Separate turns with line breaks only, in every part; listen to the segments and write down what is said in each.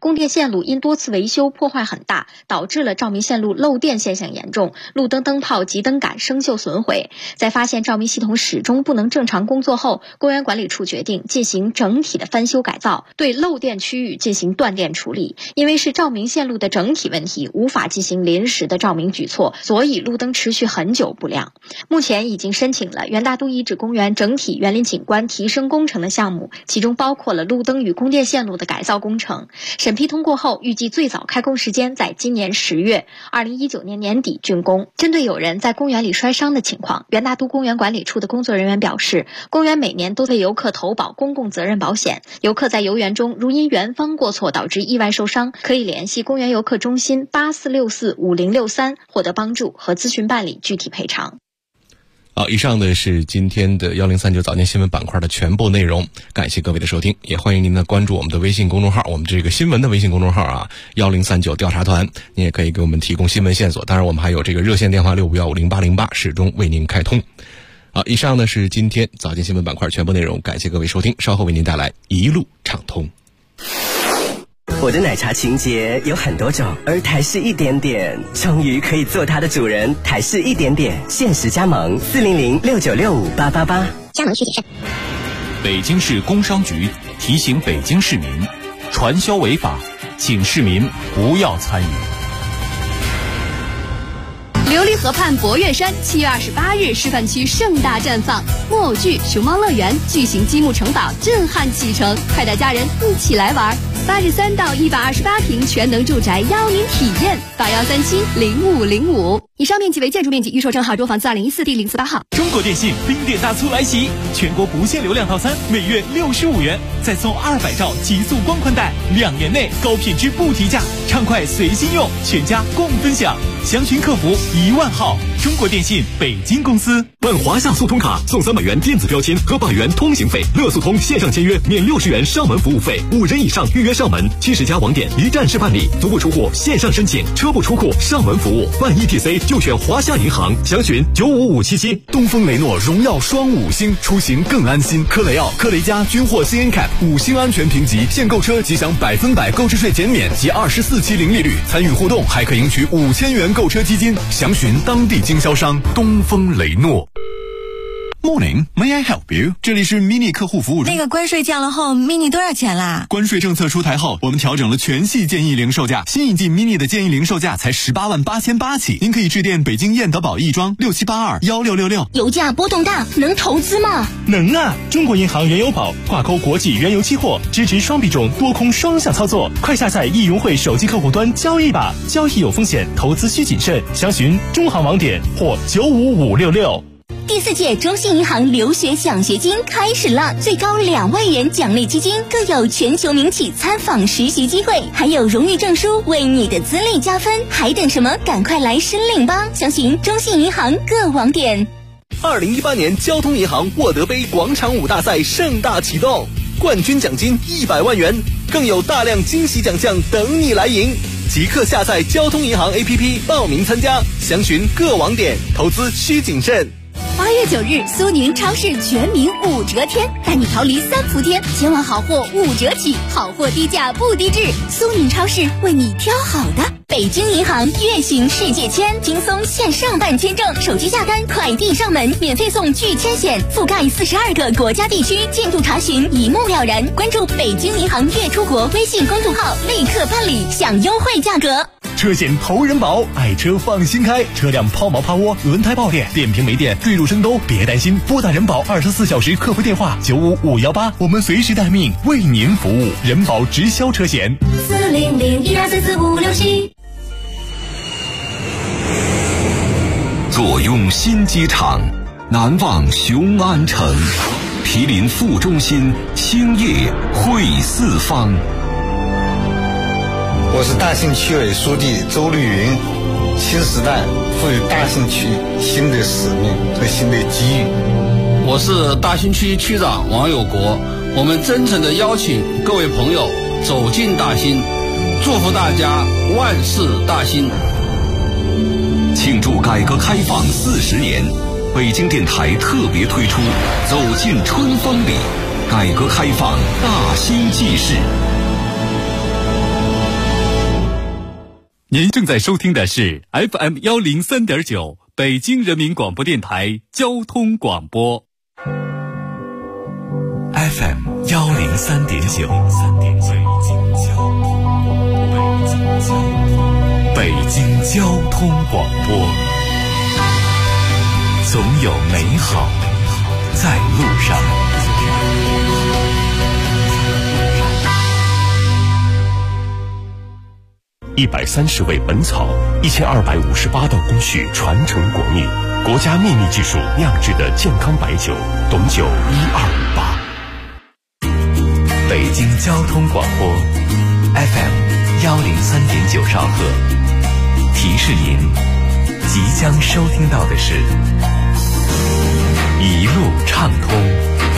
供电线路因多次维修破坏很大，导致了照明线路漏电现象严重，路灯灯泡及灯杆生锈损毁。在发现照明系统始终不能正常工作后，公园管理处决定进行整体的翻修改造，对漏电区域进行断电处理。因为是照明线路的整体问题，无法进行临时的照明举措，所以路灯持续很久不亮。目前已经申请了元大都遗址公园整体园林景观提升工程的项目，其中包括了路灯与供电线路的改造工程。审批通过后，预计最早开工时间在今年10月，2019年年底竣工。针对有人在公园里摔伤的情况，元大都公园管理处的工作人员表示，公园每年都为游客投保公共责任保险，游客在游园中如因园方过错导致意外受伤，可以联系公园游客中心84645063获得帮助和咨询办理具体赔偿。
好，以上的是今天的1039早间新闻板块的全部内容，感谢各位的收听，也欢迎您呢关注我们的微信公众号，我们这个新闻的微信公众号啊，1039调查团，您也可以给我们提供新闻线索，当然我们还有这个热线电话65150808始终为您开通。好，以上呢是今天早间新闻板块全部内容，感谢各位收听，稍后为您带来一路畅通。
我的奶茶情节有很多种，而台式一点点终于可以做它的主人。台式一点点限时加盟40069658888，
加盟需谨慎。
北京市工商局提醒北京市民，传销违法，请市民不要参与。
琉璃河畔博岳山7月28日示范区盛大绽放，木偶剧、熊猫乐园、巨型积木城堡震撼启程，快带家人一起来玩。83到128平全能住宅邀您体验，81370505。以上面积为建筑面积，预售证号中房子2014第048号。
中国电信冰点大促来袭，全国不限流量套餐每月65元，再送200兆极速光宽带，2年内高品质不提价，畅快随心用，全家共分享。详询客服10000号。中国电信北京公司。
办华夏速通卡送300元电子标签和100元通行费，乐速通线上签约免60元上门服务费，5人以上预约上门，70家网点一站式办理，足不出户线上申请，车不出库上门服务，办 ETC 就选华夏银行，详询95577。
东风雷诺荣耀双5星，出行更安心。科雷傲、科雷嘉均获 CNCAP 5星安全评级，现购车即享100%购置税减免及24期零利率，参与互动还可赢取5000元购车基金，详询当地经销商东风雷诺。
Morning, may I help you？ 这里是 mini 客户服务中。
那个关税降了后 ，mini 多少钱啦？
关税政策出台后，我们调整了全系建议零售价，新一季 mini 的建议零售价才188800起。您可以致电北京燕德宝亦庄6782166666。
油价波动大，能投资吗？
能啊！中国银行原油宝挂钩国际原油期货，支持双币种多空双向操作。快下载易融汇手机客户端交易吧，交易有风险，投资需谨慎。详询中行网点或95566。
第4届中信银行留学奖学金开始了，最高2万元奖励基金，更有全球名企参访实习机会，还有荣誉证书为你的资历加分，还等什么？赶快来申领吧！详询中信银行各网点。
2018年交通银行沃德杯广场舞大赛盛大启动，冠军奖金100万元，更有大量惊喜奖项等你来赢。即刻下载交通银行 APP 报名参加，详询各网点，投资需谨慎。
8月9日，苏宁超市全民5折天，带你逃离3伏天，千万好货5折起，好货低价不低质，苏宁超市为你挑好的。
北京银行月行世界签，轻松线上办签证，手机下单，快递上门，免费送拒签险，覆盖42个国家地区，进度查询一目了然。关注北京银行月出国微信公众号，立刻办理，享优惠价格。
车险投人保，爱车放心开，车辆抛锚趴窝、轮胎爆裂、电瓶没电、坠入深沟，别担心，拨打人保24小时客服电话95518，我们随时待命，为您服务。人保直销车险
40012444567。
坐拥新机场，难忘雄安城，毗邻副中心，兴业汇四方。
我是大兴区委书记周绿云，新时代赋予大兴区新的使命和新的机遇。
我是大兴区区长王有国，我们真诚地邀请各位朋友走进大兴，祝福大家万事大兴。
庆祝改革开放40年，北京电台特别推出走进春风里，改革开放大兴纪事。
您正在收听的是 FM 103.9北京人民广播电台交通广播。
FM 103.9，北京交通广播，总有美好在路上。130味本草，1258道工序传承国秘，国家秘密技术酿制的健康白酒，董酒1258。北京交通广播 FM 103.9兆赫，提示您即将收听到的是一路畅通。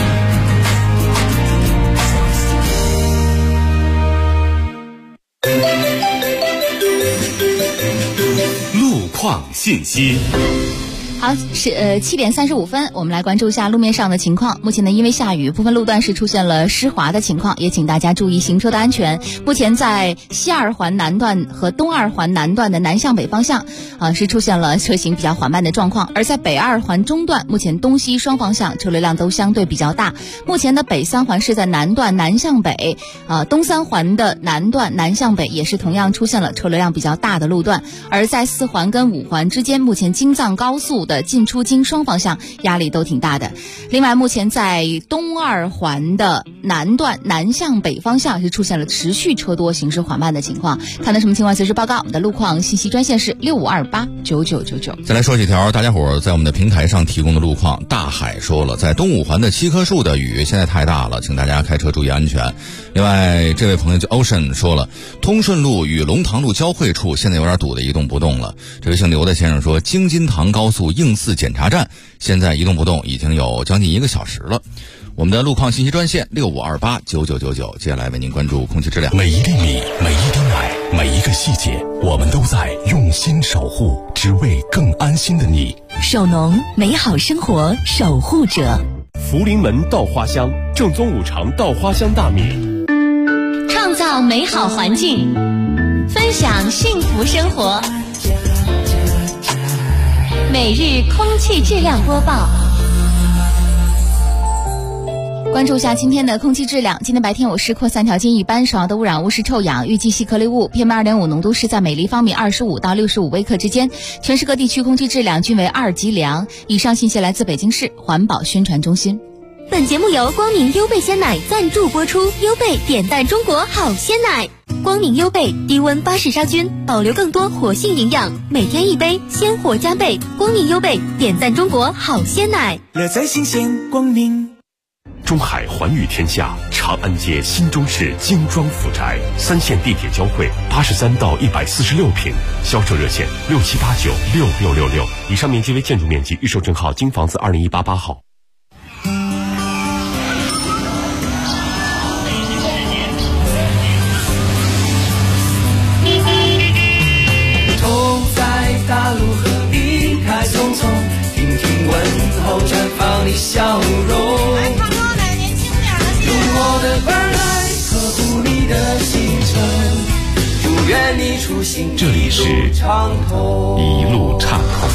路况信息。
好，是7点35分，我们来关注一下路面上的情况。目前呢，因为下雨，部分路段是出现了湿滑的情况，也请大家注意行车的安全。目前在西二环南段和东二环南段的南向北方向，是出现了车行比较缓慢的状况。而在北二环中段，目前东西双方向车流量都相对比较大。目前的北三环是在南段南向北，东三环的南段南向北也是同样出现了车流量比较大的路段。而在4环跟5环之间，目前京藏高速的进出京双方向压力都挺大的。另外，目前在东二环的南段南向北方向是出现了持续车多、行驶缓慢的情况。看到什么情况随时报告，我们的路况信息专线是65289999。
再来说几条大家伙在我们的平台上提供的路况。大海说了，在东五环的7棵树的雨现在太大了，请大家开车注意安全。另外，这位朋友叫 Ocean 说了，通顺路与龙塘路交汇处现在有点堵得一动不动了。这位姓刘的先生说，京津塘高速应4检查站现在一动不动已经有将近1个小时了。我们的路况信息专线65289999，接下来为您关注空气质量。
每一粒米，每一滴奶，每一个细节，我们都在用心守护，只为更安心的你。
首农，美好生活守护者。
福临门稻花香，正宗五常稻花香大米，
创造美好环境，分享幸福生活。每日空气质量播报。
关注一下今天的空气质量。今天白天有湿扩散条件一般，首要的污染物是臭氧，预计细颗粒物 PM2.5 浓度是在每立方米25到65微克之间，全市各地区空气质量均为2级良。以上信息来自北京市环保宣传中心。
本节目由光明优贝鲜奶赞助播出，优贝点赞中国好鲜奶。光明优贝低温巴氏杀菌，保留更多活性营养，每天1杯，鲜活加倍。光明优贝点赞中国好鲜奶，
乐在新鲜光明。
中海环宇天下长安街新中式精装府宅，3线地铁交汇，83到146平，销售热线67896666。以上面积为建筑面积，预售证号京房子20188号。
走在大路和离开匆匆，听听问候绽放的笑容。用我的耳来呵护你的行程，祝愿你出行
这里是一路畅通。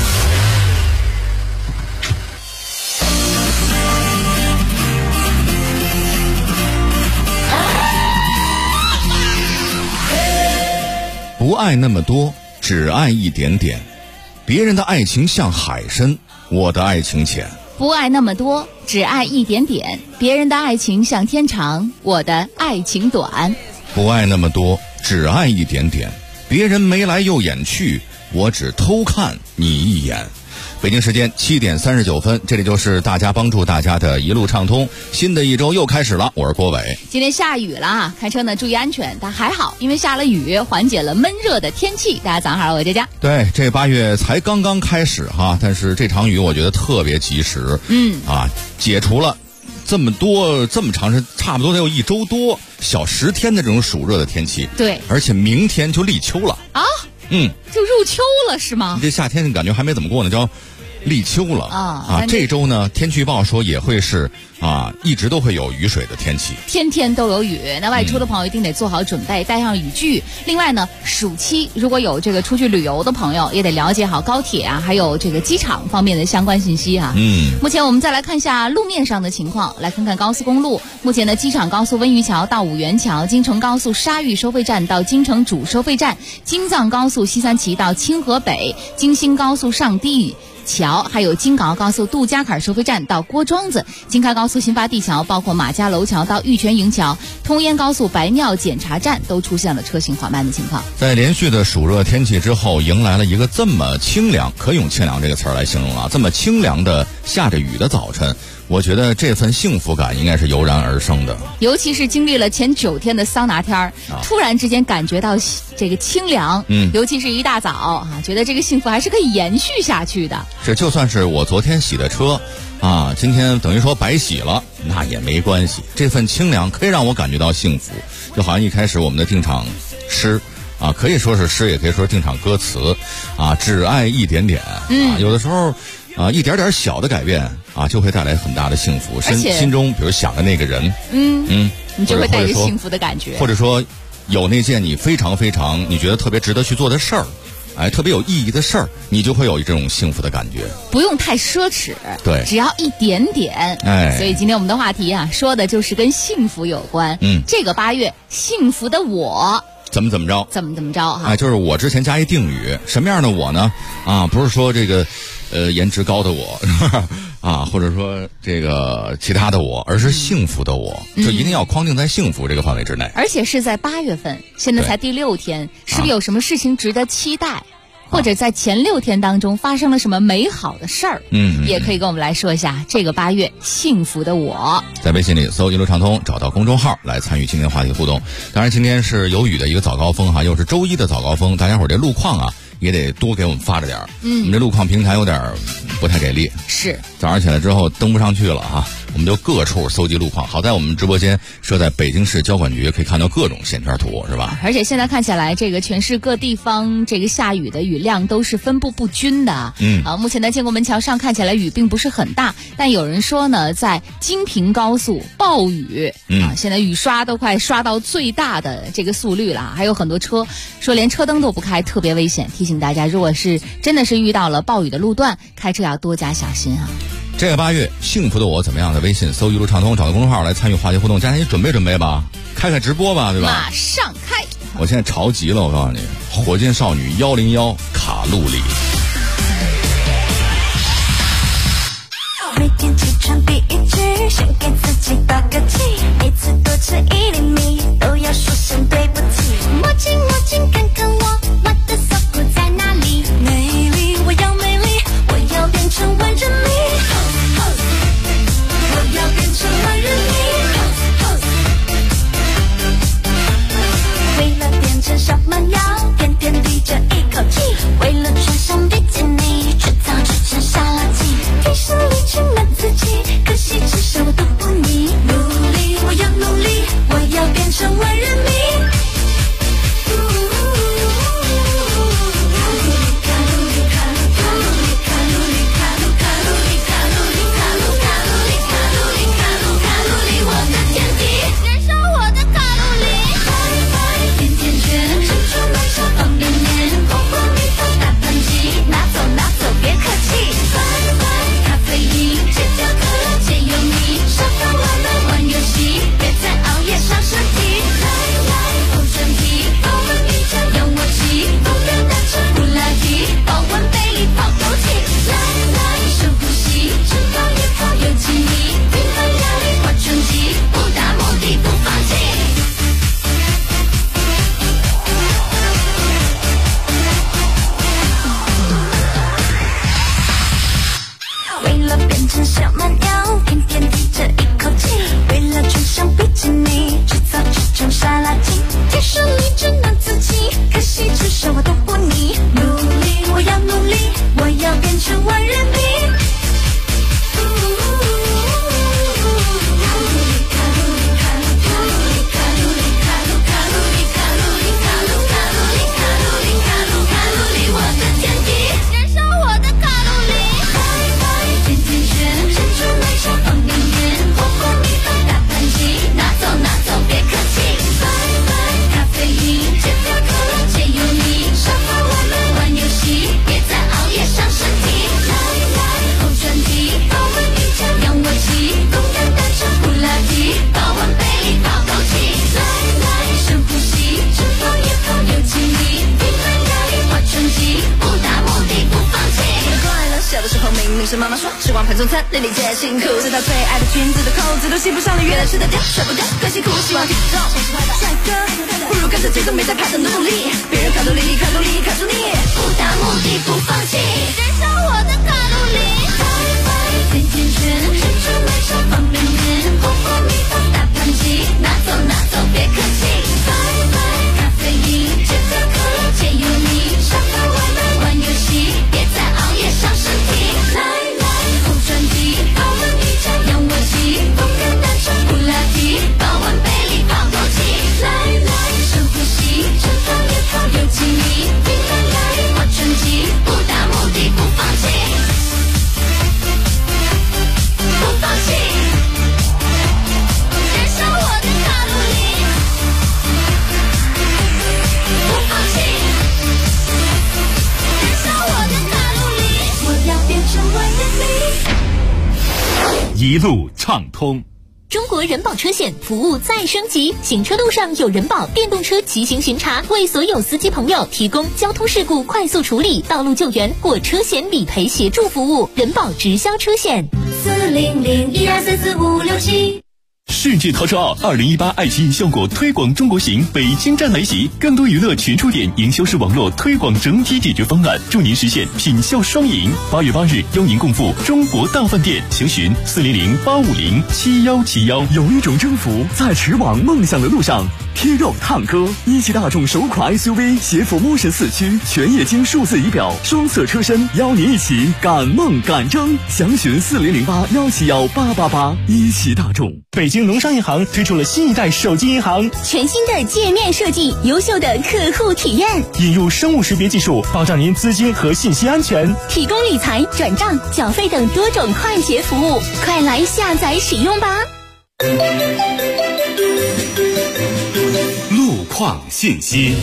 不爱那么多，只爱一点点。别人的爱情像海深，我的爱情浅。
不爱那么多，只爱一点点。别人的爱情像天长，我的爱情短。
不爱那么多，只爱一点点。别人眉来又眼去，我只偷看你一眼。北京时间7点39分，这里就是大家帮助大家的一路畅通。新的一周又开始了，我是郭伟。
今天下雨了，开车呢注意安全。但还好，因为下了雨，缓解了闷热的天气。大家早上好，我是佳佳。
对，这8月才刚刚开始哈，但是这场雨我觉得特别及时。解除了这么长时，差不多得有1周多，小10天的这种暑热的天气。
对，
而且明天就立秋了啊。
就入秋了是吗？
这夏天感觉还没怎么过呢，叫立秋了这周呢，天气预报说也会是一直都会有雨水的天气，
天天都有雨。那外出的朋友一定得做好准备，带上雨具。另外呢，暑期如果有这个出去旅游的朋友，也得了解好高铁还有这个机场方面的相关信息目前我们再来看一下路面上的情况，来看看高速公路。目前的机场高速温榆桥到五元桥，京承高速沙峪收费站到京承主收费站，京藏高速西三旗到清河北，京新高速上地桥，还有京港澳高速杜家坎收费站到郭庄子，京开高速新发地桥，包括马家楼桥到玉泉营桥，通燕高速白庙检查站都出现了车行缓慢的情况。
在连续的暑热天气之后，迎来了一个这么清凉，可用清凉这个词儿来形容这么清凉的下着雨的早晨，我觉得这份幸福感应该是油然而生的。
尤其是经历了前9天的桑拿天突然之间感觉到这个清凉，尤其是一大早觉得这个幸福还是可以延续下去的。
这就算是我昨天洗的车今天等于说白洗了，那也没关系。这份清凉可以让我感觉到幸福，就好像一开始我们的定场诗可以说是诗，也可以说是定场歌词只爱一点点有的时候一点点小的改变就会带来很大的幸福。心中比如想的那个人
你就会带着幸福的感觉，
或者说有那件你非常你觉得特别值得去做的事儿，特别有意义的事儿，你就会有这种幸福的感觉，
不用太奢侈，
对，
只要一点点。所以今天我们的话题说的就是跟幸福有关。这个8月，幸福的我
怎么着
就是
我之前加一定语，什么样的我呢？不是说这个颜值高的我或者说这个其他的我，而是幸福的我，就一定要框定在幸福这个范围之内。
而且是在8月份，现在才第6天，是不是有什么事情值得期待？或者在前6天当中发生了什么美好的事儿？也可以跟我们来说一下这个8月幸福的我。
在微信里搜一路畅通，找到公众号来参与今天话题互动。当然今天是有雨的一个早高峰又是周一的早高峰，大家伙这路况也得多给我们发着点我们这路况平台有点不太给力，
是
早上起来之后登不上去了我们就各处搜集路况。好在我们直播间设在北京市交管局，可以看到各种线圈图，是吧？
而且现在看起来，这个全市各地方这个下雨的雨量都是分布不均的。目前在建国门桥上看起来雨并不是很大，但有人说呢，在京平高速暴雨现在雨刷都快刷到最大的这个速率了，还有很多车说连车灯都不开，特别危险。提醒大家，如果是真的是遇到了暴雨的路段，开车要多加小心
这个8月幸福的我怎么样的微信搜一路畅通，找到公众号来参与话题互动。佳佳，你准备吧，开直播吧，对吧？
马上开！
我现在潮极了，我告诉你，火箭少女101卡路里。
每天起床第一句，先给自己打个气，每次多吃1厘米都要说声对不起。墨镜看看我的锁骨在哪里？美丽，我要美丽，我要变成万人迷，我要变成万人迷。为了变成小蛮腰，天天滴着一口气，为了穿上比基尼，却早就成傻垃圾。平时里去满自己，可惜至少都不腻。努力，我要努力，我要变成万人迷。燃烧我的卡路里，天天卷，珍珠奶茶方便面。 女生妈妈说吃光盘中餐，累累皆辛苦，直到最爱的裙子的扣子都系不上了，原来吃得掉甩不掉更辛苦，希望体重帅哥不如跟着节奏没在排的努力，别人卡路里卡路里卡住你，不达目的不放弃，燃烧我的卡路里，甜甜圈珍珠奶茶方便面，火锅米饭大盘鸡，拿走拿走别客气，咖啡因这个可乐解忧腻，沙发外卖玩游戏，别再熬夜伤身体，来后转机，泡温瑜伽仰卧起，动感单车普拉提，保温杯里泡枸杞，来深呼吸，吃饭也好有精力，订单来我转机，不达目的不放弃，不放弃，燃烧我的卡路里，不放弃，燃烧我的卡路里，我要变成万人迷。
一路畅通。
中国人保车险服务再升级，行车路上有人保电动车骑行巡查，为所有司机朋友提供交通事故快速处理、道路救援或车险理赔协助服务。人保直销车险40012344567。
世界陶车奥2018爱奇艺效果推广中国行北京站来袭，更多娱乐全触点营销式网络推广整体解决方案，助您实现品效双赢。8月8日，邀您共赴中国大饭店，详询400-850-7171。
有一种征服在驰往梦想的路上。贴肉探歌，一汽大众首款 SUV 携辅 Motion 4驱，全液晶数字仪表，双色车身，邀您一起赶梦赶征。详询40081718888。一汽大众。
北京农商银行推出了新一代手机银行，
全新的界面设计，优秀的客户体验，
引入生物识别技术，保障您资金和信息安全，
提供理财、转账、缴费等多种快捷服务，快来下载使用吧。
路况信息。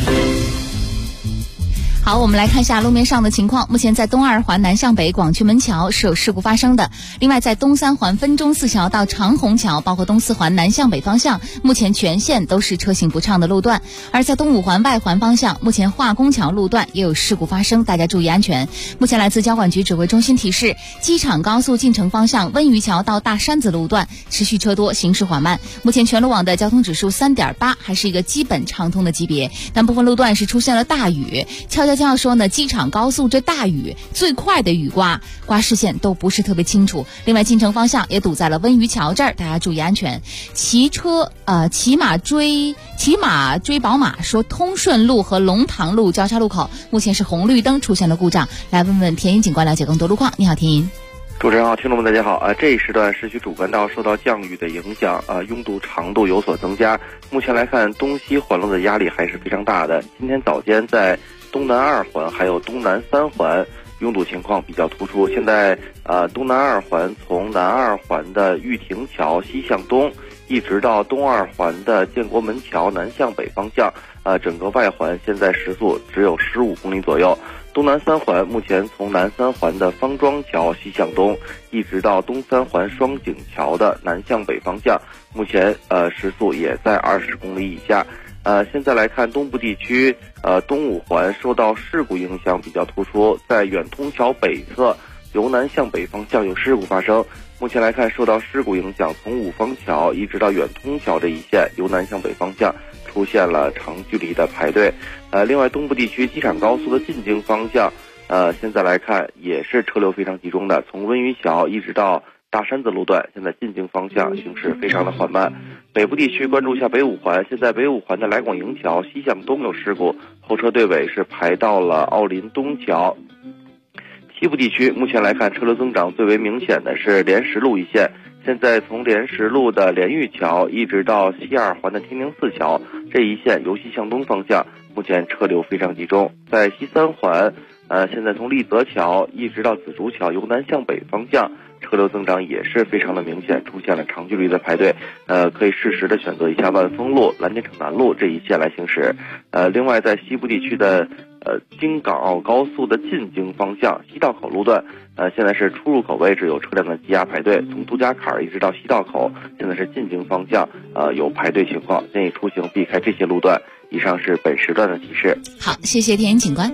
好，我们来看一下路面上的情况。目前在东二环南向北广渠门桥是有事故发生的。另外，在东三环分钟寺桥到长虹桥，包括东四环南向北方向，目前全线都是车行不畅的路段。而在东五环外环方向，目前化工桥路段也有事故发生，大家注意安全。目前来自交管局指挥中心提示，机场高速进城方向温榆桥到大山子路段持续车多，行驶缓慢。目前全路网的交通指数3.8，还是一个基本畅通的级别，但部分路段是出现了大雨。悄悄说呢，机场高速这大雨最快的雨刮视线都不是特别清楚。另外，进城方向也堵在了温榆桥这儿，大家注意安全。骑马追宝马说，通顺路和龙塘路交叉路口目前是红绿灯出现了故障。来问问田英警官了解更多路况。你好，田英。
主持人好，听众们大家好。这一时段市区主干道受到降雨的影响，拥堵长度有所增加。目前来看，东西环路的压力还是非常大的。今天早间在东南2环还有东南3环拥堵情况比较突出。现在东南2环从南2环的玉亭桥西向东，一直到东2环的建国门桥南向北方向，整个外环现在时速只有15公里左右。东南3环目前从南3环的方庄桥西向东，一直到东3环双井桥的南向北方向，目前时速也在20公里以下。现在来看东部地区，东5环受到事故影响比较突出，在远通桥北侧由南向北方向有事故发生。目前来看，受到事故影响，从五方桥一直到远通桥这一线由南向北方向出现了长距离的排队。另外东部地区机场高速的进京方向，现在来看也是车流非常集中的，从温榆桥一直到大山子路段，现在进京方向行驶非常的缓慢。北部地区关注一下北5环，现在北5环的来广营桥西向东有事故，后车队尾是排到了奥林东桥。西部地区目前来看，车流增长最为明显的是莲石路一线，现在从莲石路的莲玉桥一直到西2环的天宁寺桥这一线由西向东方向，目前车流非常集中。在西3环，现在从立泽桥一直到紫竹桥由南向北方向，车流增长也是非常的明显，出现了长距离的排队。可以适时的选择一下万丰路、蓝田城南路这一线来行驶。另外在西部地区的京港澳高速的进京方向西道口路段，现在是出入口位置有车辆的积压排队，从杜家坎一直到西道口，现在是进京方向有排队情况，建议出行避开这些路段。以上是本时段的提示。
好，谢谢田警官。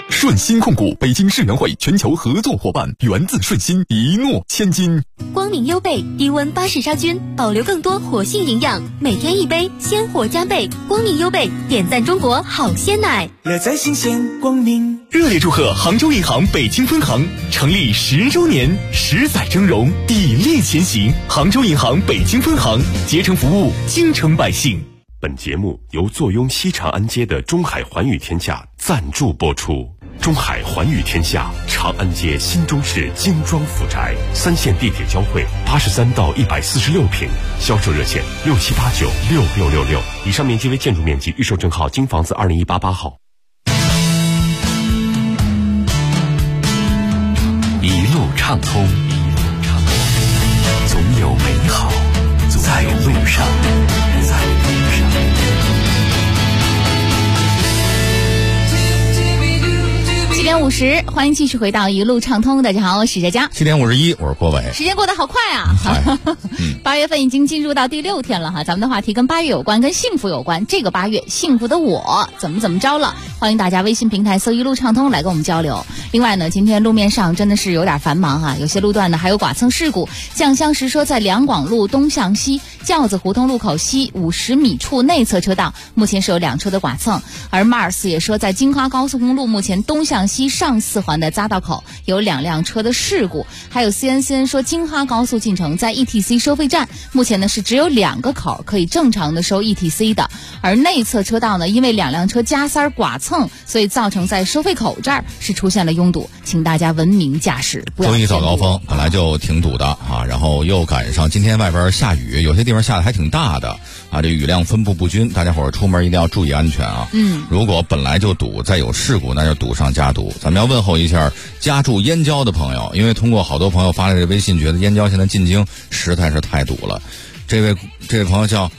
顺鑫控股，北京世园会全球合作伙伴，源自顺鑫，一诺千金。
光明优贝低温巴氏杀菌，保留更多活性营养，每天一杯，鲜活加倍。光明优贝点赞中国好鲜奶，
乐在新鲜光明。热烈祝贺杭州银行北京分行成立10周年，10载峥嵘，砥砺前行。杭州银行北京分行竭诚服务京城百姓。
本节目由坐拥西长安街的中海环宇天下赞助播出。中海环宇天下，长安街新中式精装府宅，3线地铁交汇，83到146平，销售热线67896666。以上面积为建筑面积，预售证号京房子20188号。
一路畅通，总有美好在路上。
7点50，欢迎继续回到一路畅通。大家好，我是佳佳。
7点51，我是郭伟。
时间过得好快啊！8月份已经进入到第6天了哈。咱们的话题跟8月有关，跟幸福有关。这个8月，幸福的我怎么着了？欢迎大家微信平台搜一路畅通来跟我们交流。另外呢，今天路面上真的是有点繁忙哈，有些路段呢还有剐蹭事故。酱香石说，在两广路东向西轿子胡同路口西50米处内侧车道，目前是有2车的剐蹭。而 Mars 也说，在京花高速公路目前东向西上4环的匝道口有2辆车的事故。还有 CNCN 说，京哈高速进城在 ETC 收费站目前呢是只有2个口可以正常的收 ETC 的，而内侧车道呢因为2辆车加塞剐蹭，所以造成在收费口这儿是出现了拥堵，请大家文明驾驶，不要。
周一早高峰本来就挺堵的啊，然后又赶上今天外边下雨，有些地方下的还挺大的啊，这雨量分布不均，大家伙儿出门一定要注意安全啊。如果本来就堵，再有事故那就堵上加堵。咱们要问候一下家住燕郊的朋友，因为通过好多朋友发来的微信，觉得燕郊现在进京实在是太堵了。这位朋友叫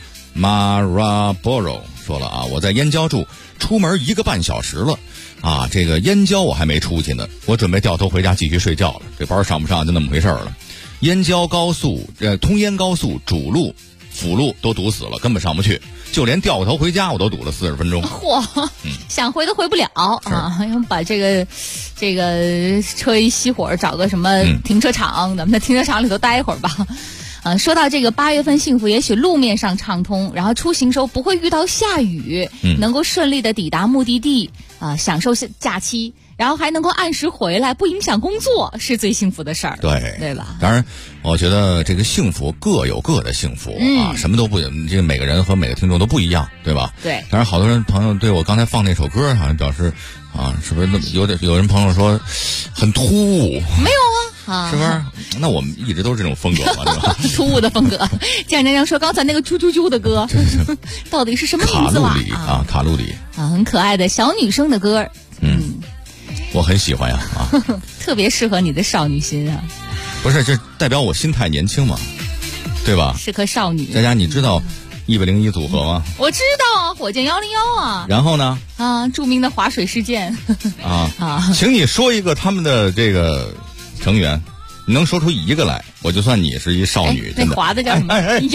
Maraboro 说了啊，我在燕郊住，出门1个半小时了啊，这个燕郊我还没出去呢，我准备掉头回家继续睡觉了，这班上不上就那么回事了。燕郊高速通燕高速主路辅路都堵死了，根本上不去，就连掉个头回家我都堵了40分钟。
嚯，想回都回不了啊！要把这个车一熄火，找个什么停车场，咱们在停车场里头待一会儿吧。说到这个8月份幸福，也许路面上畅通，然后出行时候不会遇到下雨，能够顺利的抵达目的地享受假期，然后还能够按时回来，不影响工作，是最幸福的事儿，对吧？
当然，我觉得这个幸福各有各的幸福啊，什么都不，这个每个人和每个听众都不一样，对吧？
对。
当然，好多人朋友对我刚才放那首歌好像表示啊，是不是有人朋友说很突兀？
没有啊，
是不是？那我们一直都是这种风格嘛，对吧？
突兀的风格。江江江说，刚才那个啾啾啾的歌，到底是什么名字啊？
卡路里
啊，很可爱的小女生的歌。
我很喜欢呀啊，
特别适合你的少女心啊。
不是，这代表我心态年轻嘛，对吧？
适合少女。
佳佳，你知道101组合吗？
我知道啊，火箭101啊。
然后呢？
著名的划水事件。
请你说一个他们的这个成员，你能说出1个来，我就算你是一少女。
那划的叫什么？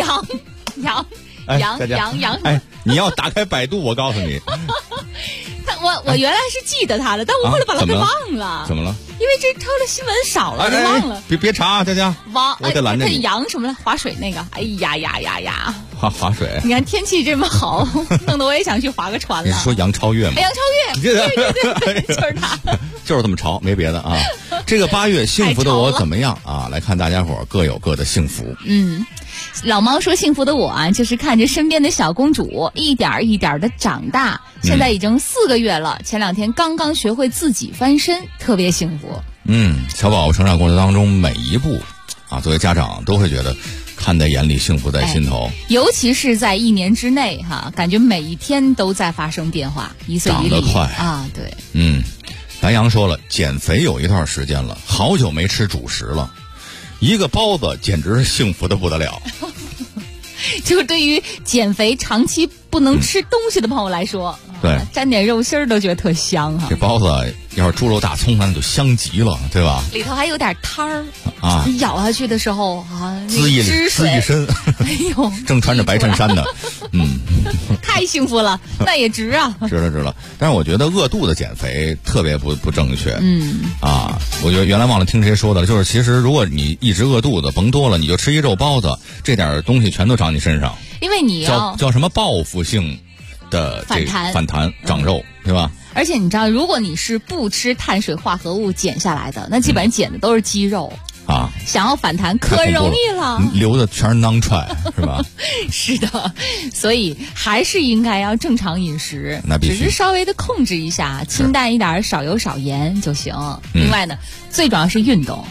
杨。
哎，你要打开百度，我告诉你。
我原来是记得他的，但我后来把他给忘了。
怎么了？
因为这抄的新闻少了，就忘了。
别查啊，佳佳。我得拦着你。
杨什么了？划水那个。哎呀！
划水。
你看天气这么好，弄得我也想去划个船了。
你说杨超越吗？
杨超越，对，就是他。
就是这么潮，没别的啊。这个8月幸福的我怎么样啊？来看大家伙各有各的幸福。
老猫说，幸福的我啊，就是看着身边的小公主一点一点的长大，现在已经4个月了，前2天刚刚学会自己翻身，特别幸福。
小宝宝成长过程当中每一步啊，作为家长都会觉得看在眼里，幸福在心头。
尤其是在1年之内感觉每一天都在发生变化，1岁1厘
长得快
啊，对。
白羊说了，减肥有一段时间了，好久没吃主食了，一个包子简直是幸福的不得了。
就是对于减肥长期不能吃东西的朋友来说，
对，
沾点肉馅儿都觉得特香哈。
这包子要是猪肉大葱，那就香极了，对吧？
里头还有点汤儿
啊，
咬下去的时候啊，
滋一身，
哎呦，
正穿着白衬衫的，
太幸福了，那也值啊。
值了。但是我觉得饿肚子减肥特别不正确。我觉得原来忘了听谁说的了，就是其实如果你一直饿肚子，甭多了，你就吃一肉包子，这点东西全都长你身上。
因为你要
叫什么报复性的反弹长肉，对吧？
而且你知道，如果你是不吃碳水化合物减下来的，那基本上减的都是肌肉。想要反弹可容易了，
流的全是囊踹，是吧？
是的，所以还是应该要正常饮食，
那必须，
只是稍微的控制一下，清淡一点，少油少盐就行。另外呢，最主要是运动。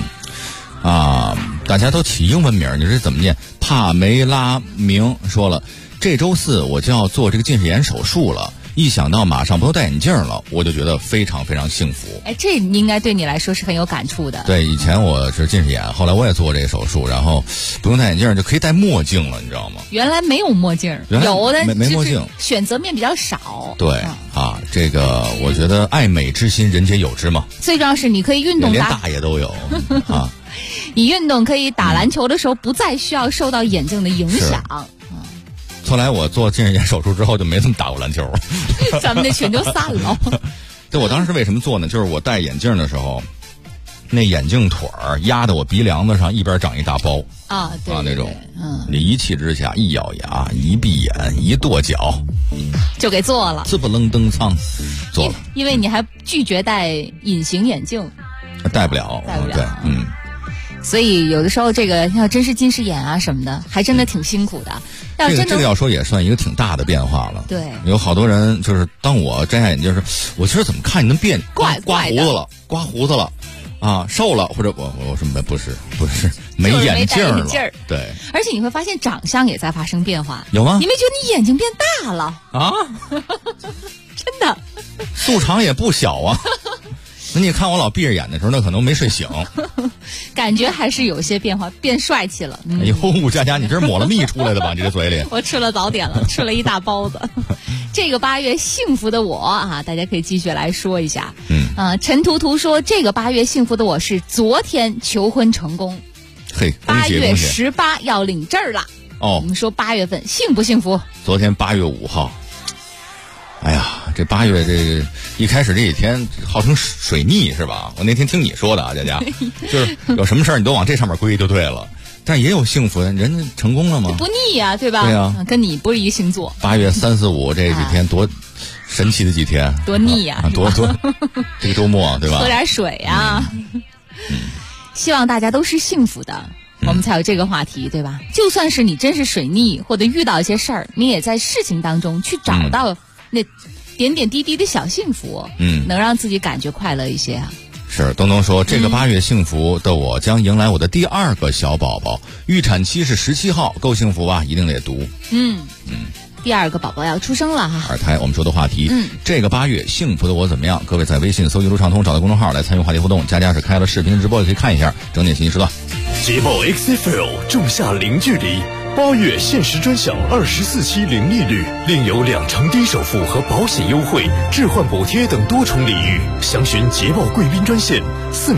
大家都起英文名，你这怎么念？帕梅拉明说了，这周4我就要做这个近视眼手术了。一想到马上不用戴眼镜了，我就觉得非常非常幸福。
这应该对你来说是很有感触的。
对，以前我是近视眼，后来我也做这个手术，然后不用戴眼镜就可以戴墨镜了，你知道吗？
原来没有墨镜，有的
没墨镜，
选择面比较少。
对这个我觉得爱美之心人皆有之嘛。
最重要是你可以运动，
连大爷都有
你运动可以打篮球的时候不再需要受到眼镜的影响。
后来我做近视眼手术之后就没怎么打过篮球，
咱们那群就散了。
对，我当时为什么做呢？就是我戴眼镜的时候，那眼镜腿儿压得我鼻梁子上一边长一大包
对
那种。你一气之下一咬牙一闭眼一跺脚
就给做了，
滋不楞登仓做了。
因为你还拒绝戴隐形眼镜，
戴不了。对，
所以有的时候这个要真是近视眼啊什么的，还真的挺辛苦的。
这个要说也算一个挺大的变化了。
对，
有好多人就是当我摘下眼镜时，我其实怎么看你能变刮胡子了瘦了，或者我说不是没眼镜了。对，
而且你会发现长相也在发生变化。
有吗？
你没觉得你眼睛变大了真的，
素长也不小啊。那你看我老闭着眼的时候，那可能没睡醒，
感觉还是有些变化，变帅气了。
哎呦，佳佳，你这是抹了蜜出来的吧？你这嘴里
我吃了早点了，吃了一大包子。这个8月幸福的我大家可以继续来说一下。陈图图说，这个8月幸福的我是昨天求婚成功。
嘿，8
月18要领证了。我们说8月份幸不幸福？
昨天8月5号。哎呀，这8月这个一开始这几天号称水逆是吧？我那天听你说的佳佳，就是有什么事儿你都往这上面归就对了。但也有幸福，人家成功了吗？
不腻呀，对吧？
对呀，
跟你不是一个星座。
8月3、4、5这几天多神奇的几天，
多腻呀，
多这个周末对吧？
喝点水呀。希望大家都是幸福的，我们才有这个话题，对吧？就算是你真是水逆或者遇到一些事儿，你也在事情当中去找到那点点滴滴的小幸福，能让自己感觉快乐一些啊。
是，东东说，这个8月幸福的我将迎来我的第2个小宝宝，预产期是17号，够幸福吧？一定得读。
第2个宝宝要出生了哈。
二胎，我们说的话题。这个8月幸福的我怎么样？各位在微信搜一路畅通，找到公众号来参与话题互动。佳佳是开了视频直播，也可以看一下整点信息时段。
捷豹 XFL 仲夏零距离，8月限时专享24期零利率，另有2成低首付和保险优惠、置换补贴等多重礼遇。详询捷豹贵宾专线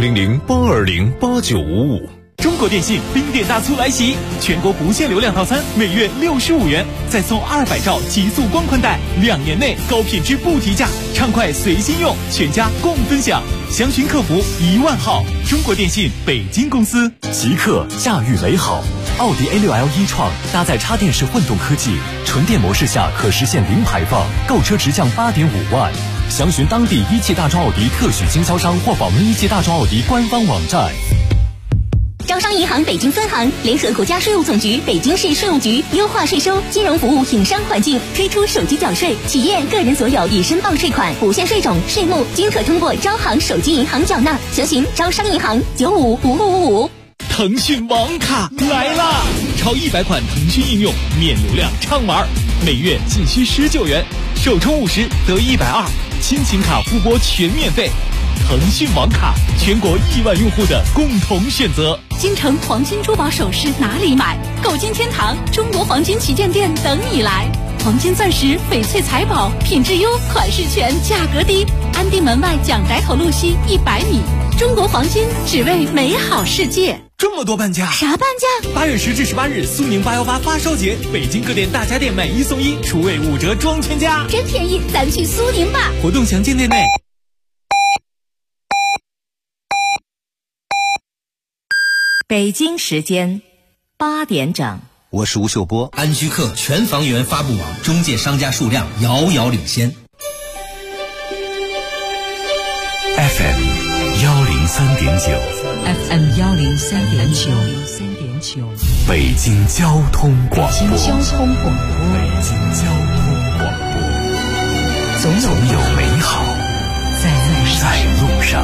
400-820-8955。
中国电信冰点大促来袭，全国不限流量套餐每月65元，再送200兆极速光宽带，2年内高品质不提价，畅快随心用，全家共分享。详询客服10000号。中国电信北京公司。
极客驾驭美好，奥迪A6L e-tron搭载插电式混动科技，纯电模式下可实现零排放，购车直降8.5万。详询当地一汽大众奥迪特许经销商或访问一汽大众奥迪官方网站。
招商银行北京分行联合国家税务总局、北京市税务局优化税收、金融服务营商环境，推出手机缴税、企业、个人所有已申报税款、不限税种、税目均可通过招行手机银行缴纳。详询招商银行955555。
腾讯网卡来啦！超100款腾讯应用免流量畅玩，每月仅需19元，首充50得120，亲情卡复播全免费。腾讯网卡，全国1万用户的共同选择。
京城黄金珠宝首饰哪里买？购金天堂中国黄金旗舰店等你来。黄金钻石、翡翠财宝，品质优，款式全，价格低。安定门外蒋宅头路西100米。中国黄金，只为美好世界。
这么多半价？
啥半价
？8月10至18日，苏宁818发烧节，北京各店大家电买1送1，厨卫5折装全家，
真便宜，咱去苏宁吧。
活动详见店内。
北京时间8点整。
我是吴秀波。
安居客全房源发布网中介商家数量遥遥领先。
FM 103.9
FM 103.9
北京交通广播。
北京交通广播。总有美好在路上。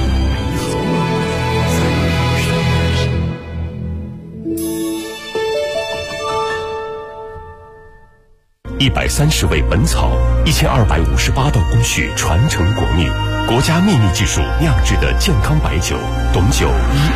130味本草，1258道工序传承国秘，国家秘密技术酿制的健康白酒，董酒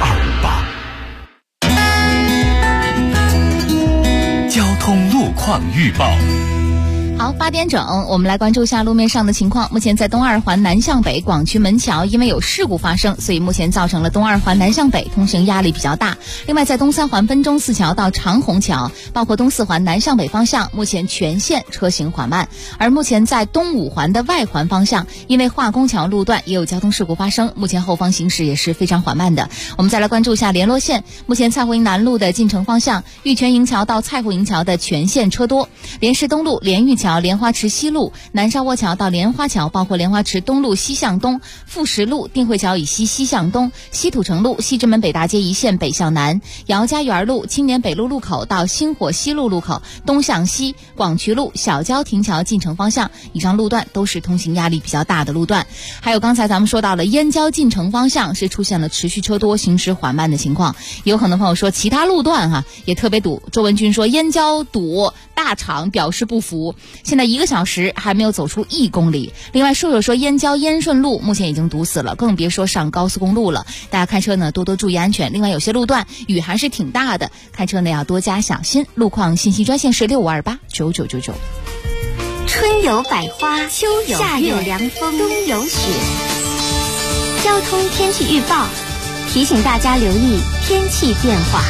1258。
交通路况预报。
好，8点整，我们来关注一下路面上的情况。目前在东二环南向北广渠门桥，因为有事故发生，所以目前造成了东二环南向北通行压力比较大。另外，在东三环分钟寺桥到长虹桥，包括东四环南向北方向，目前全线车行缓慢。而目前在东五环的外环方向，因为化工桥路段也有交通事故发生，目前后方行驶也是非常缓慢的。我们再来关注一下联络线，目前蔡湖营南路的进城方向，玉泉营桥到蔡湖营桥的全线车多。莲市东路莲玉桥、莲花池西路、南沙窝桥到莲花桥，包括莲花池东路西向东、富石路定慧桥以西西向东、西土城路西直门北大街一线北向南、姚家园路青年北路路口到星火西路路口东向西、广渠路小郊亭桥进城方向，以上路段都是通行压力比较大的路段。还有刚才咱们说到了燕郊进城方向是出现了持续车多、行驶缓慢的情况。有很多朋友说其他路段也特别堵。周文军说燕郊堵，大厂表示不服，现在1个小时还没有走出1公里。另外，树友说燕郊燕顺路目前已经堵死了，更别说上高速公路了。大家开车呢多多注意安全。另外，有些路段雨还是挺大的，开车呢要多加小心。路况信息专线是65289999。
春有百花，秋有夏有凉风，冬有雪。交通天气预报提醒大家留意天气变化。